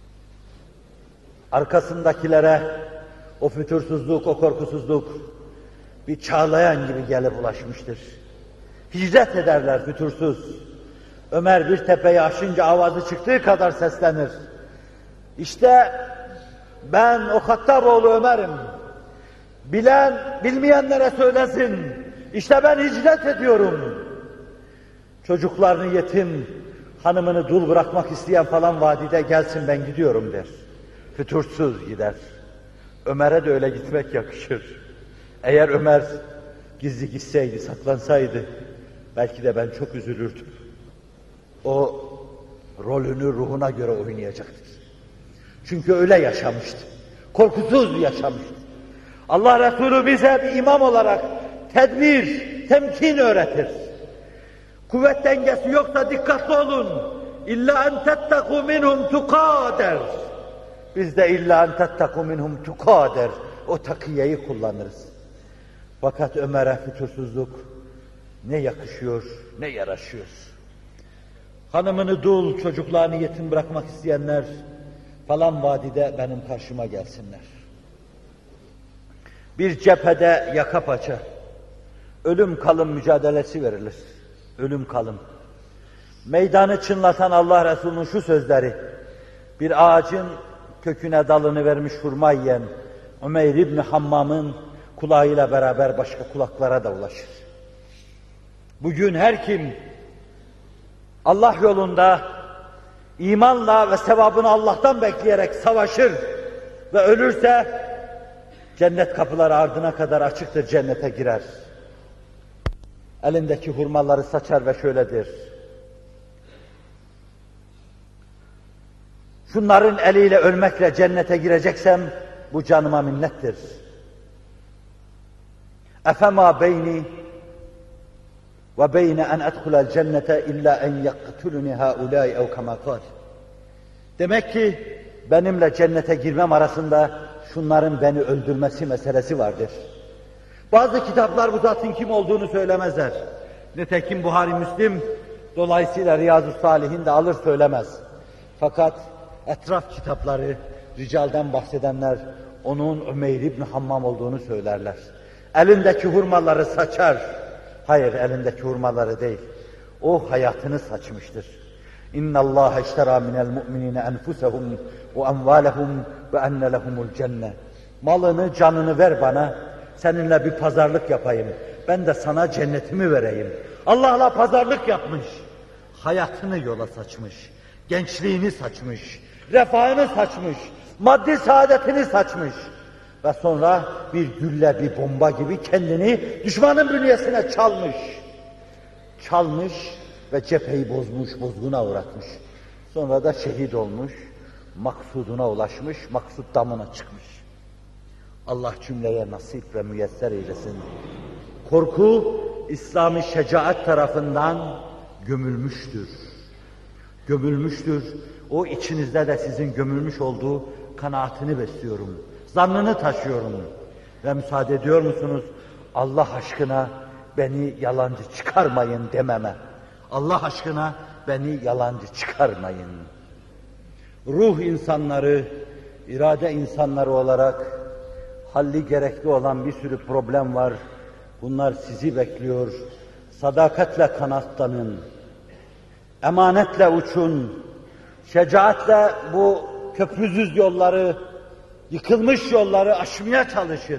Arkasındakilere o fütursuzluk, o korkusuzluk bir çağlayan gibi gelip ulaşmıştır. Hicret ederler fütursuz. Ömer bir tepeyi aşınca avazı çıktığı kadar seslenir. İşte ben o Hattaboğlu Ömer'im. Bilen, bilmeyenlere söylesin. İşte ben hicret ediyorum. Çocuklarını yetim, hanımını dul bırakmak isteyen falan vadide gelsin ben gidiyorum der. Fütursuz gider. Ömer'e de öyle gitmek yakışır. Eğer Ömer gizli gitseydi, saklansaydı belki de ben çok üzülürdüm. O rolünü ruhuna göre oynayacaktır. Çünkü öyle yaşamıştı. Korkusuz yaşamıştı. Allah Resulü bize bir imam olarak tedbir, temkin öğretir. Kuvvet dengesi yoksa dikkatli olun. İlla en tettekû minhum tukâ der. Biz de illa en tettekû minhum tukâ der. O takiyeyi kullanırız. Fakat Ömer'e fütursuzluk ne yakışıyor, ne yaraşıyor. Hanımını dul, çocuklarını yetim bırakmak isteyenler falan vadide benim karşıma gelsinler. Bir cephede yaka paça, ölüm kalım mücadelesi verilir. Ölüm kalım. Meydanı çınlatan Allah Resulü'nün şu sözleri, bir ağacın köküne dalını vermiş hurma yiyen Umeyr İbni Hammam'ın kulağıyla beraber başka kulaklara da ulaşır. Bugün her kim Allah yolunda imanla ve sevabını Allah'tan bekleyerek savaşır ve ölürse cennet kapıları ardına kadar açıktır, cennete girer. Elindeki hurmaları saçar ve şöyledir. Şunların eliyle ölmekle cennete gireceksem bu canıma minnettir. Efema beyni ve beyne en edhulel cennete illa en yaktuluni haulâi ev kemâ kâl. Demek ki benimle cennete girmem arasında şunların beni öldürmesi meselesi vardır. Bazı kitaplar bu zatın kim olduğunu söylemezler. Nitekim Buhari Müslim dolayısıyla Riyazu Salihin de alır söylemez. Fakat etraf kitapları, ricalden bahsedenler onun Umeyr İbni Hammam olduğunu söylerler. Elindeki hurmaları saçar. Hayır, elindeki hurmaları değil. O hayatını saçmıştır. İnna Allah iştera minel mu'minine enfusahum ve amvalahum ve enne lehumul cennet. Malını, canını ver bana. Seninle bir pazarlık yapayım. Ben de sana cennetimi vereyim. Allah'la pazarlık yapmış. Hayatını yola saçmış. Gençliğini saçmış. Refahını saçmış. Maddi saadetini saçmış. Ve sonra bir gülle, bir bomba gibi kendini düşmanın bünyesine çalmış. Çalmış ve cepheyi bozmuş, bozguna uğratmış. Sonra da şehit olmuş, maksuduna ulaşmış, maksud damına çıkmış. Allah cümleye nasip ve müyesser eylesin. Korku, İslam-ı şecaat tarafından gömülmüştür. Gömülmüştür. O içinizde de sizin gömülmüş olduğu kanaatini besliyorum. Zannını taşıyorum. Ve müsaade ediyor musunuz? Allah aşkına beni yalancı çıkarmayın dememe. Allah aşkına beni yalancı çıkarmayın. Ruh insanları, irade insanları olarak halli gerekli olan bir sürü problem var. Bunlar sizi bekliyor. Sadakatle kanatlanın. Emanetle uçun. Şecaatle bu köprüsüz yolları, yıkılmış yolları aşmaya çalışın.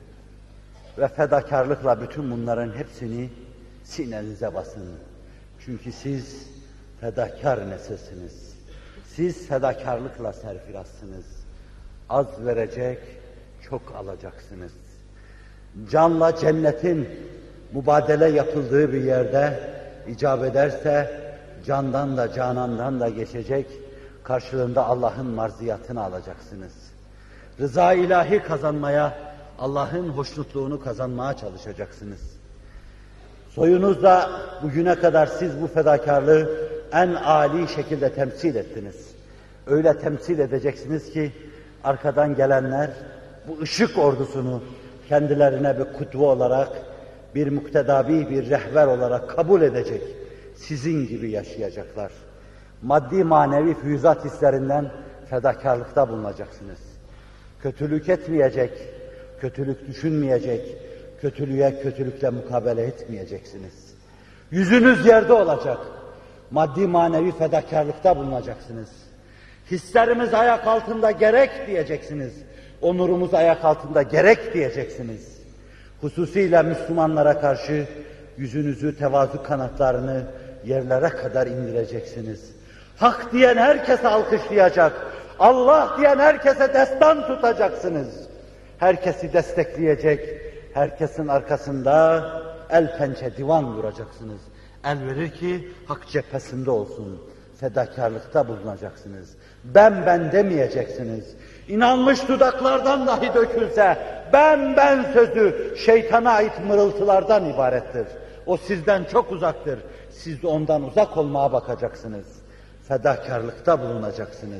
Ve fedakarlıkla bütün bunların hepsini sinenize basın. Çünkü siz fedakar nesilsiniz. Siz fedakarlıkla serfirazsınız. Az verecek, çok alacaksınız. Canla cennetin mübadele yapıldığı bir yerde icap ederse candan da canandan da geçecek, karşılığında Allah'ın marziyatını alacaksınız. Rıza ilahi kazanmaya, Allah'ın hoşnutluğunu kazanmaya çalışacaksınız. Soyunuzda bugüne kadar siz bu fedakarlığı en âli şekilde temsil ettiniz. Öyle temsil edeceksiniz ki arkadan gelenler bu ışık ordusunu kendilerine bir kutbu olarak, bir muktedabi, bir rehber olarak kabul edecek. Sizin gibi yaşayacaklar. Maddi manevi füyüzat hislerinden fedakarlıkta bulunacaksınız. Kötülük etmeyecek, kötülük düşünmeyecek, kötülüğe kötülükle mukabele etmeyeceksiniz. Yüzünüz yerde olacak. Maddi manevi fedakarlıkta bulunacaksınız. Hislerimiz ayak altında gerek diyeceksiniz. Onurumuz ayak altında gerek diyeceksiniz. Hususiyle Müslümanlara karşı yüzünüzü, tevazu kanatlarını yerlere kadar indireceksiniz. Hak diyen herkese alkışlayacak, Allah diyen herkese destan tutacaksınız. Herkesi destekleyecek, herkesin arkasında el pençe divan vuracaksınız. El verir ki hak cephesinde olsun, fedakarlıkta bulunacaksınız. Ben ben demeyeceksiniz. İnanmış dudaklardan dahi dökülse ben ben sözü şeytana ait mırıltılardan ibarettir. O sizden çok uzaktır. Siz de ondan uzak olmaya bakacaksınız. Fedakarlıkta bulunacaksınız.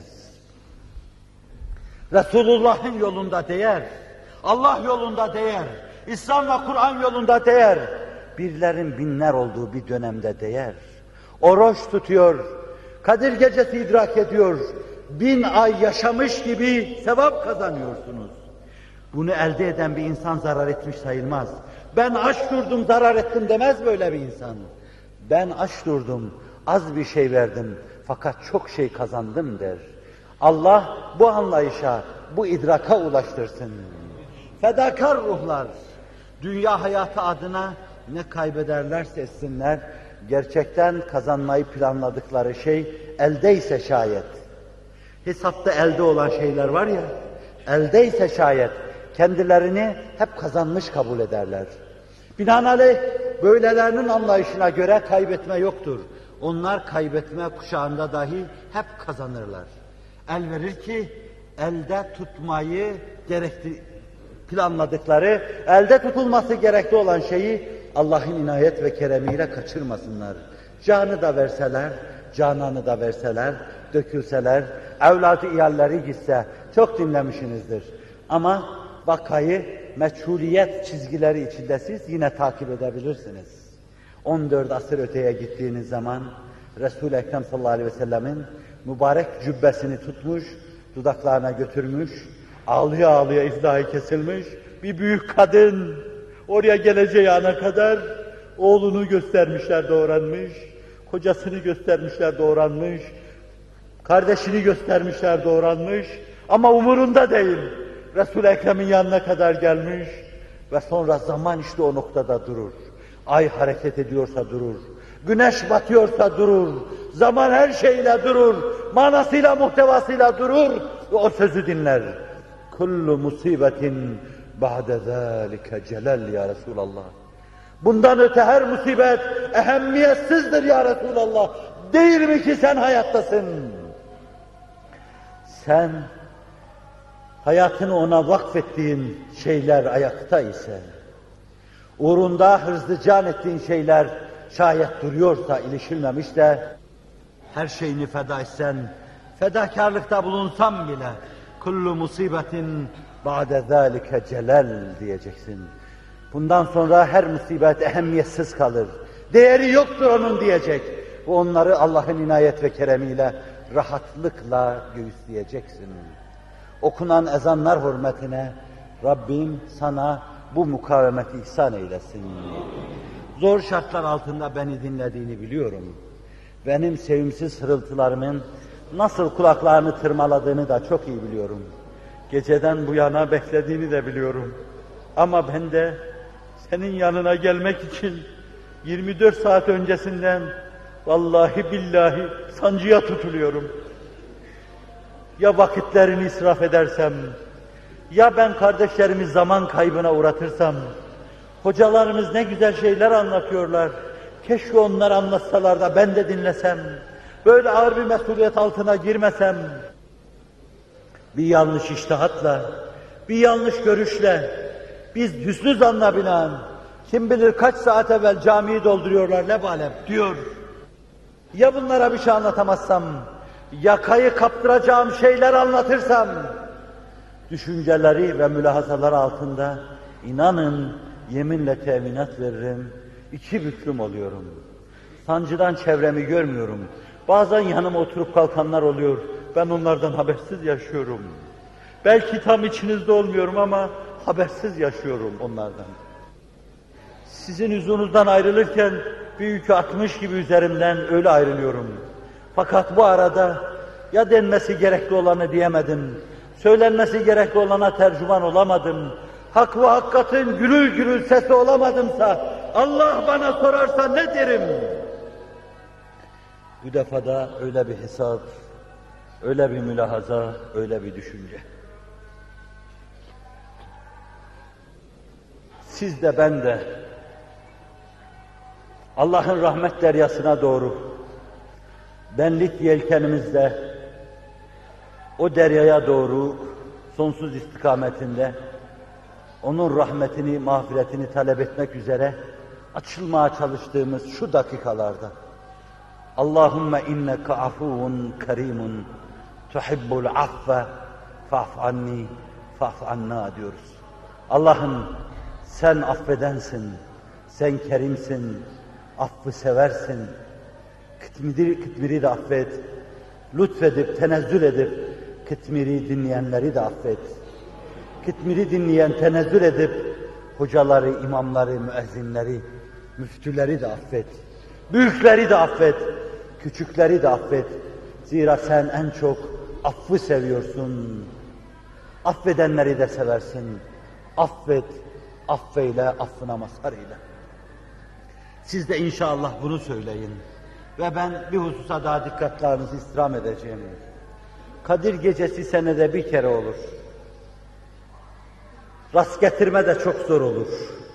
Resulullah'ın yolunda değer, Allah yolunda değer, İslam ve Kur'an yolunda değer, birlerin binler olduğu bir dönemde değer. Oruç tutuyor, Kadir Gecesi idrak ediyor, bin ay yaşamış gibi sevap kazanıyorsunuz. Bunu elde eden bir insan zarar etmiş sayılmaz. Ben aç durdum, zarar ettim demez böyle bir insan. Ben aç durdum, az bir şey verdim fakat çok şey kazandım der. Allah bu anlayışa, bu idraka ulaştırsın. Fedakar ruhlar, dünya hayatı adına ne kaybederlerse etsinler, gerçekten kazanmayı planladıkları şey eldeyse şayet. Hesapta elde olan şeyler var ya, eldeyse şayet kendilerini hep kazanmış kabul ederler. Binaenaleyh böylelerinin anlayışına göre kaybetme yoktur. Onlar kaybetme kuşağında dahi hep kazanırlar. El verir ki elde tutmayı gerekli planladıkları, elde tutulması gerekli olan şeyi Allah'ın inayet ve keremiyle kaçırmasınlar. Canı da verseler, cananı da verseler, dökülseler, evladı iyalleri gitse, çok dinlemişsinizdir. Ama vakayı meçhuliyet çizgileri içinde siz yine takip edebilirsiniz. on dört asır öteye gittiğiniz zaman Resul-i Ekrem sallallahu aleyhi ve sellemin mübarek cübbesini tutmuş, dudaklarına götürmüş, ağlıya ağlıya iflahı kesilmiş bir büyük kadın oraya geleceği ana kadar oğlunu göstermişler doğranmış, kocasını göstermişler doğranmış, kardeşini göstermişler doğranmış ama umurunda değil. Resul-i Ekrem'in yanına kadar gelmiş ve sonra zaman işte o noktada durur. Ay hareket ediyorsa durur, güneş batıyorsa durur, zaman her şeyle durur, manasıyla muhtevasıyla durur ve o sözü dinler. Kullu musibetin ba'de zâlike celal ya Resulallah. Bundan öte her musibet ehemmiyetsizdir ya Resulallah. Değil mi ki sen hayattasın? Sen hayatını ona vakfettiğin şeyler ayakta ise, uğrunda hırzı can ettiğin şeyler şayet duruyorsa, ilişilmemiş de, her şeyini feda etsen, fedakarlıkta bulunsan bile, kullu musibetin ba'de zâlike celal diyeceksin. Bundan sonra her musibet ehemmiyetsiz kalır. Değeri yoktur onun diyecek. Ve onları Allah'ın inayet ve keremiyle rahatlıkla göğüsleyeceksin. Okunan ezanlar hürmetine Rabbim sana bu mukavemeti ihsan eylesin. Zor şartlar altında beni dinlediğini biliyorum. Benim sevimsiz hırıltılarımın nasıl kulaklarını tırmaladığını da çok iyi biliyorum. Geceden bu yana beklediğini de biliyorum. Ama ben de senin yanına gelmek için yirmi dört saat öncesinden vallahi billahi sancıya tutuluyorum. Ya vakitlerini israf edersem, Ya ben kardeşlerimi zaman kaybına uğratırsam, hocalarımız ne güzel şeyler anlatıyorlar, keşke onlar anlatsalar da ben de dinlesem, böyle ağır bir mesuliyet altına girmesem, bir yanlış iştihatla, bir yanlış görüşle, biz hüsnü zanna binaen, kim bilir kaç saat evvel camiyi dolduruyorlar lebalep diyor. Ya bunlara bir şey anlatamazsam, yakayı kaptıracağım şeyler anlatırsam, düşünceleri ve mülahazaları altında, inanın yeminle teminat veririm, iki büklüm oluyorum. Sancıdan çevremi görmüyorum. Bazen yanıma oturup kalkanlar oluyor, ben onlardan habersiz yaşıyorum. Belki tam içinizde olmuyorum ama habersiz yaşıyorum onlardan. Sizin huzurunuzdan ayrılırken bir yükü atmış gibi üzerimden öyle ayrılıyorum. Fakat bu arada ya denmesi gerekli olanı diyemedim, söylenmesi gerekli olana tercüman olamadım, hak ve hakikatin gürül gürül sesi olamadımsa, Allah bana sorarsa ne derim? Bu defada öyle bir hesap, öyle bir mülahaza, öyle bir düşünce. Siz de ben de Allah'ın rahmet deryasına doğru benlik yelkenimizle o deryaya doğru sonsuz istikametinde onun rahmetini, mağfiretini talep etmek üzere açılmaya çalıştığımız şu dakikalarda Allahümme inneke afuvun kerimun tuhibbul affe fa'f anni fa'f anna diyoruz. Allah'ım sen affedensin, sen kerimsin, affı seversin, kıtmiri, kıtmiri de affet, lütfedip, tenezzül edip, kıtmiri dinleyenleri de affet. Kıtmiri dinleyen, tenezzül edip, hocaları, imamları, müezzinleri, müftüleri de affet. Büyükleri de affet, küçükleri de affet. Zira sen en çok affı seviyorsun. Affedenleri de seversin. Affet, affeyle, affına mazhar eyle. Siz de inşallah bunu söyleyin. Ve ben bir hususa daha dikkatlerinizi istirham edeceğim. Kadir gecesi senede bir kere olur. Rast getirme de çok zor olur.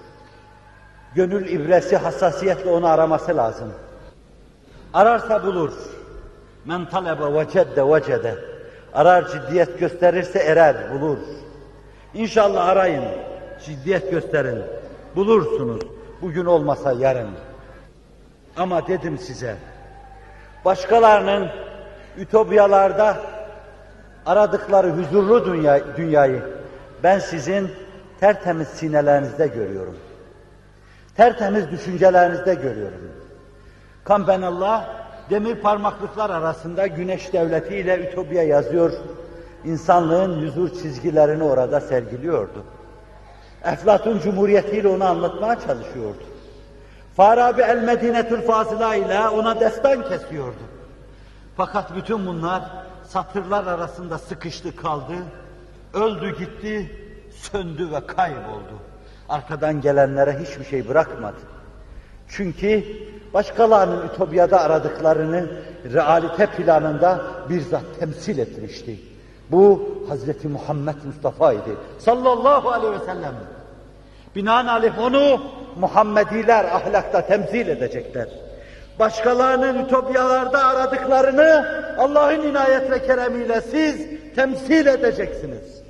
Gönül ibresi, hassasiyetle onu araması lazım. Ararsa bulur. Men talebe vecedde vecede. Arar, ciddiyet gösterirse erer, bulur. İnşallah arayın, ciddiyet gösterin. Bulursunuz. Bugün olmasa yarın. Ama dedim size, başkalarının ütopyalarda aradıkları huzurlu dünya, dünyayı ben sizin tertemiz sinelerinizde görüyorum. Tertemiz düşüncelerinizde görüyorum. Kambenallah demir parmaklıklar arasında güneş devletiyle ütopya yazıyor. İnsanlığın huzur çizgilerini orada sergiliyordu. Eflatun Cumhuriyeti'yle onu anlatmaya çalışıyordu. Farabi el-Medinetül Fazıla ile ona destan kesiyordu. Fakat bütün bunlar satırlar arasında sıkıştı kaldı, öldü gitti, söndü ve kayboldu. Arkadan gelenlere hiçbir şey bırakmadı. Çünkü başkalarının ütopyada aradıklarını realite planında bizzat temsil etmişti. Bu Hazreti Muhammed Mustafa idi sallallahu aleyhi ve sellem. Binaenaleyh onu Muhammediler ahlakta temsil edecekler. Başkalarının ütopyalarda aradıklarını Allah'ın inayet ve keremiyle siz temsil edeceksiniz.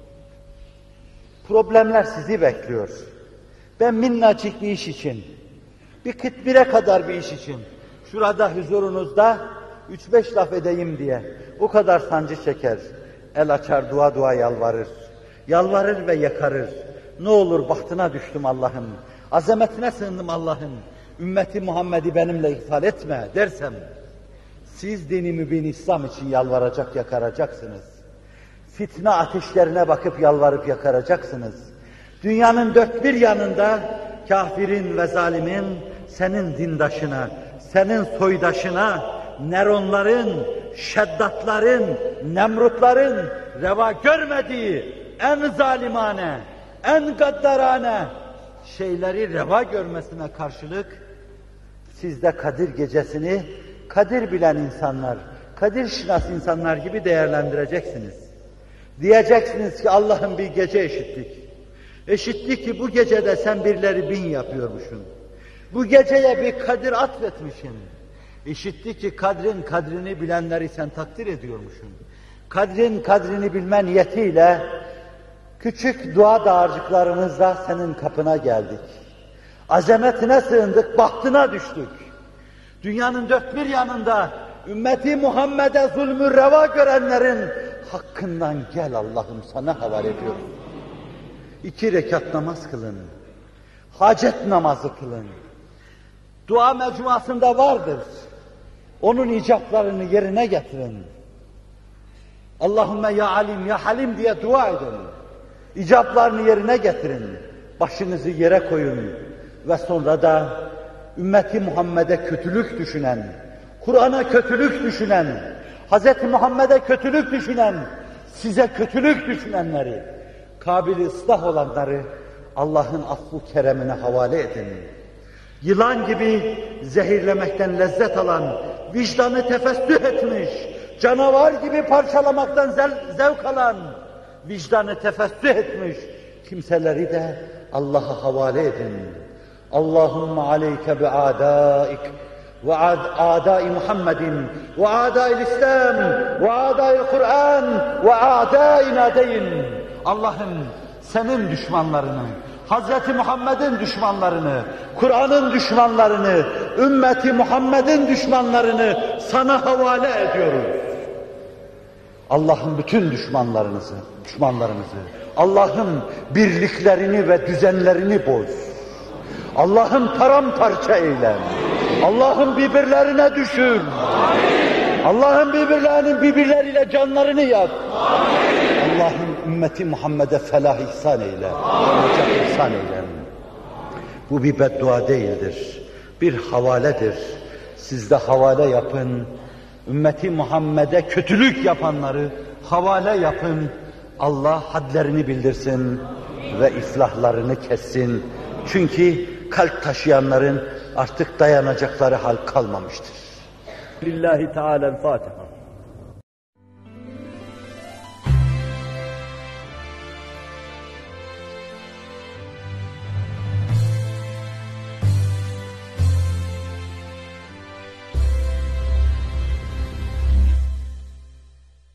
Problemler sizi bekliyor. Ben minnacık bir iş için, bir kıtmire kadar bir iş için, şurada huzurunuzda üç beş laf edeyim diye o kadar sancı çeker, el açar dua dua yalvarır, yalvarır ve yakarır. Ne olur bahtına düştüm Allah'ım, azametine sığındım Allah'ım, ümmeti Muhammed'i benimle ihfal etme dersem, siz dini mübin İslam için yalvaracak, yakaracaksınız. Fitne ateşlerine bakıp yalvarıp yakaracaksınız. Dünyanın dört bir yanında kafirin ve zalimin senin dindaşına, senin soydaşına, Neronların, Şeddatların, Nemrutların reva görmediği en zalimane, en gaddarane şeyleri reva görmesine karşılık siz de Kadir gecesini Kadir bilen insanlar, Kadir şinas insanlar gibi değerlendireceksiniz. Diyeceksiniz ki Allah'ım bir gece eşittik. Eşittik ki bu gecede sen birileri bin yapıyormuşsun. Bu geceye bir kadir atfetmişsin. İşittik ki kadrin kadrini bilenleri sen takdir ediyormuşsun. Kadrin kadrini bilme niyetiyle küçük dua dağarcıklarımızla senin kapına geldik. Azametine sığındık, bahtına düştük. Dünyanın dört bir yanında ümmeti Muhammed'e zulmü reva görenlerin hakkından gel Allah'ım sana havale ediyorum. İki rekat namaz kılın. Hacet namazı kılın. Dua mecmuasında vardır. Onun icaplarını yerine getirin. Allahümme ya alim ya halim diye dua edin. İcaplarını yerine getirin. Başınızı yere koyun. Ve sonra da ümmeti Muhammed'e kötülük düşünen, Kur'an'a kötülük düşünen, Hz. Muhammed'e kötülük düşünen, size kötülük düşünenleri, kabili ıslah olanları Allah'ın affı keremine havale edin. Yılan gibi zehirlemekten lezzet alan, vicdanı tefessüh etmiş, canavar gibi parçalamaktan zevk alan, vicdanı tefessüh etmiş kimseleri de Allah'a havale edin. Allahümme aleyke bi adaik ve adai Muhammedin ve adai İslam ve adai Kur'an ve adaina deyin. Allah'ım senin düşmanlarını, Hazreti Muhammed'in düşmanlarını, Kur'an'ın düşmanlarını, ümmeti Muhammed'in düşmanlarını sana havale ediyoruz. Allah'ın bütün düşmanlarınızı, düşmanlarınızı, Allah'ın birliklerini ve düzenlerini boz. Allah'ım paramparça eyle. Allah'ım birbirlerine düşür. Allah'ım birbirlerinin birbirleriyle canlarını yak. Allah'ım ümmeti Muhammed'e felah ihsan eyle. Necat ihsan eyle. Bu bir beddua değildir. Bir havaledir. Siz de havale yapın. Ümmeti Muhammed'e kötülük yapanları havale yapın. Allah hadlerini bildirsin ve iflahlarını kessin. Çünkü kalp taşıyanların artık dayanacakları hal kalmamıştır. Lillahi Teala'l-Fatiha.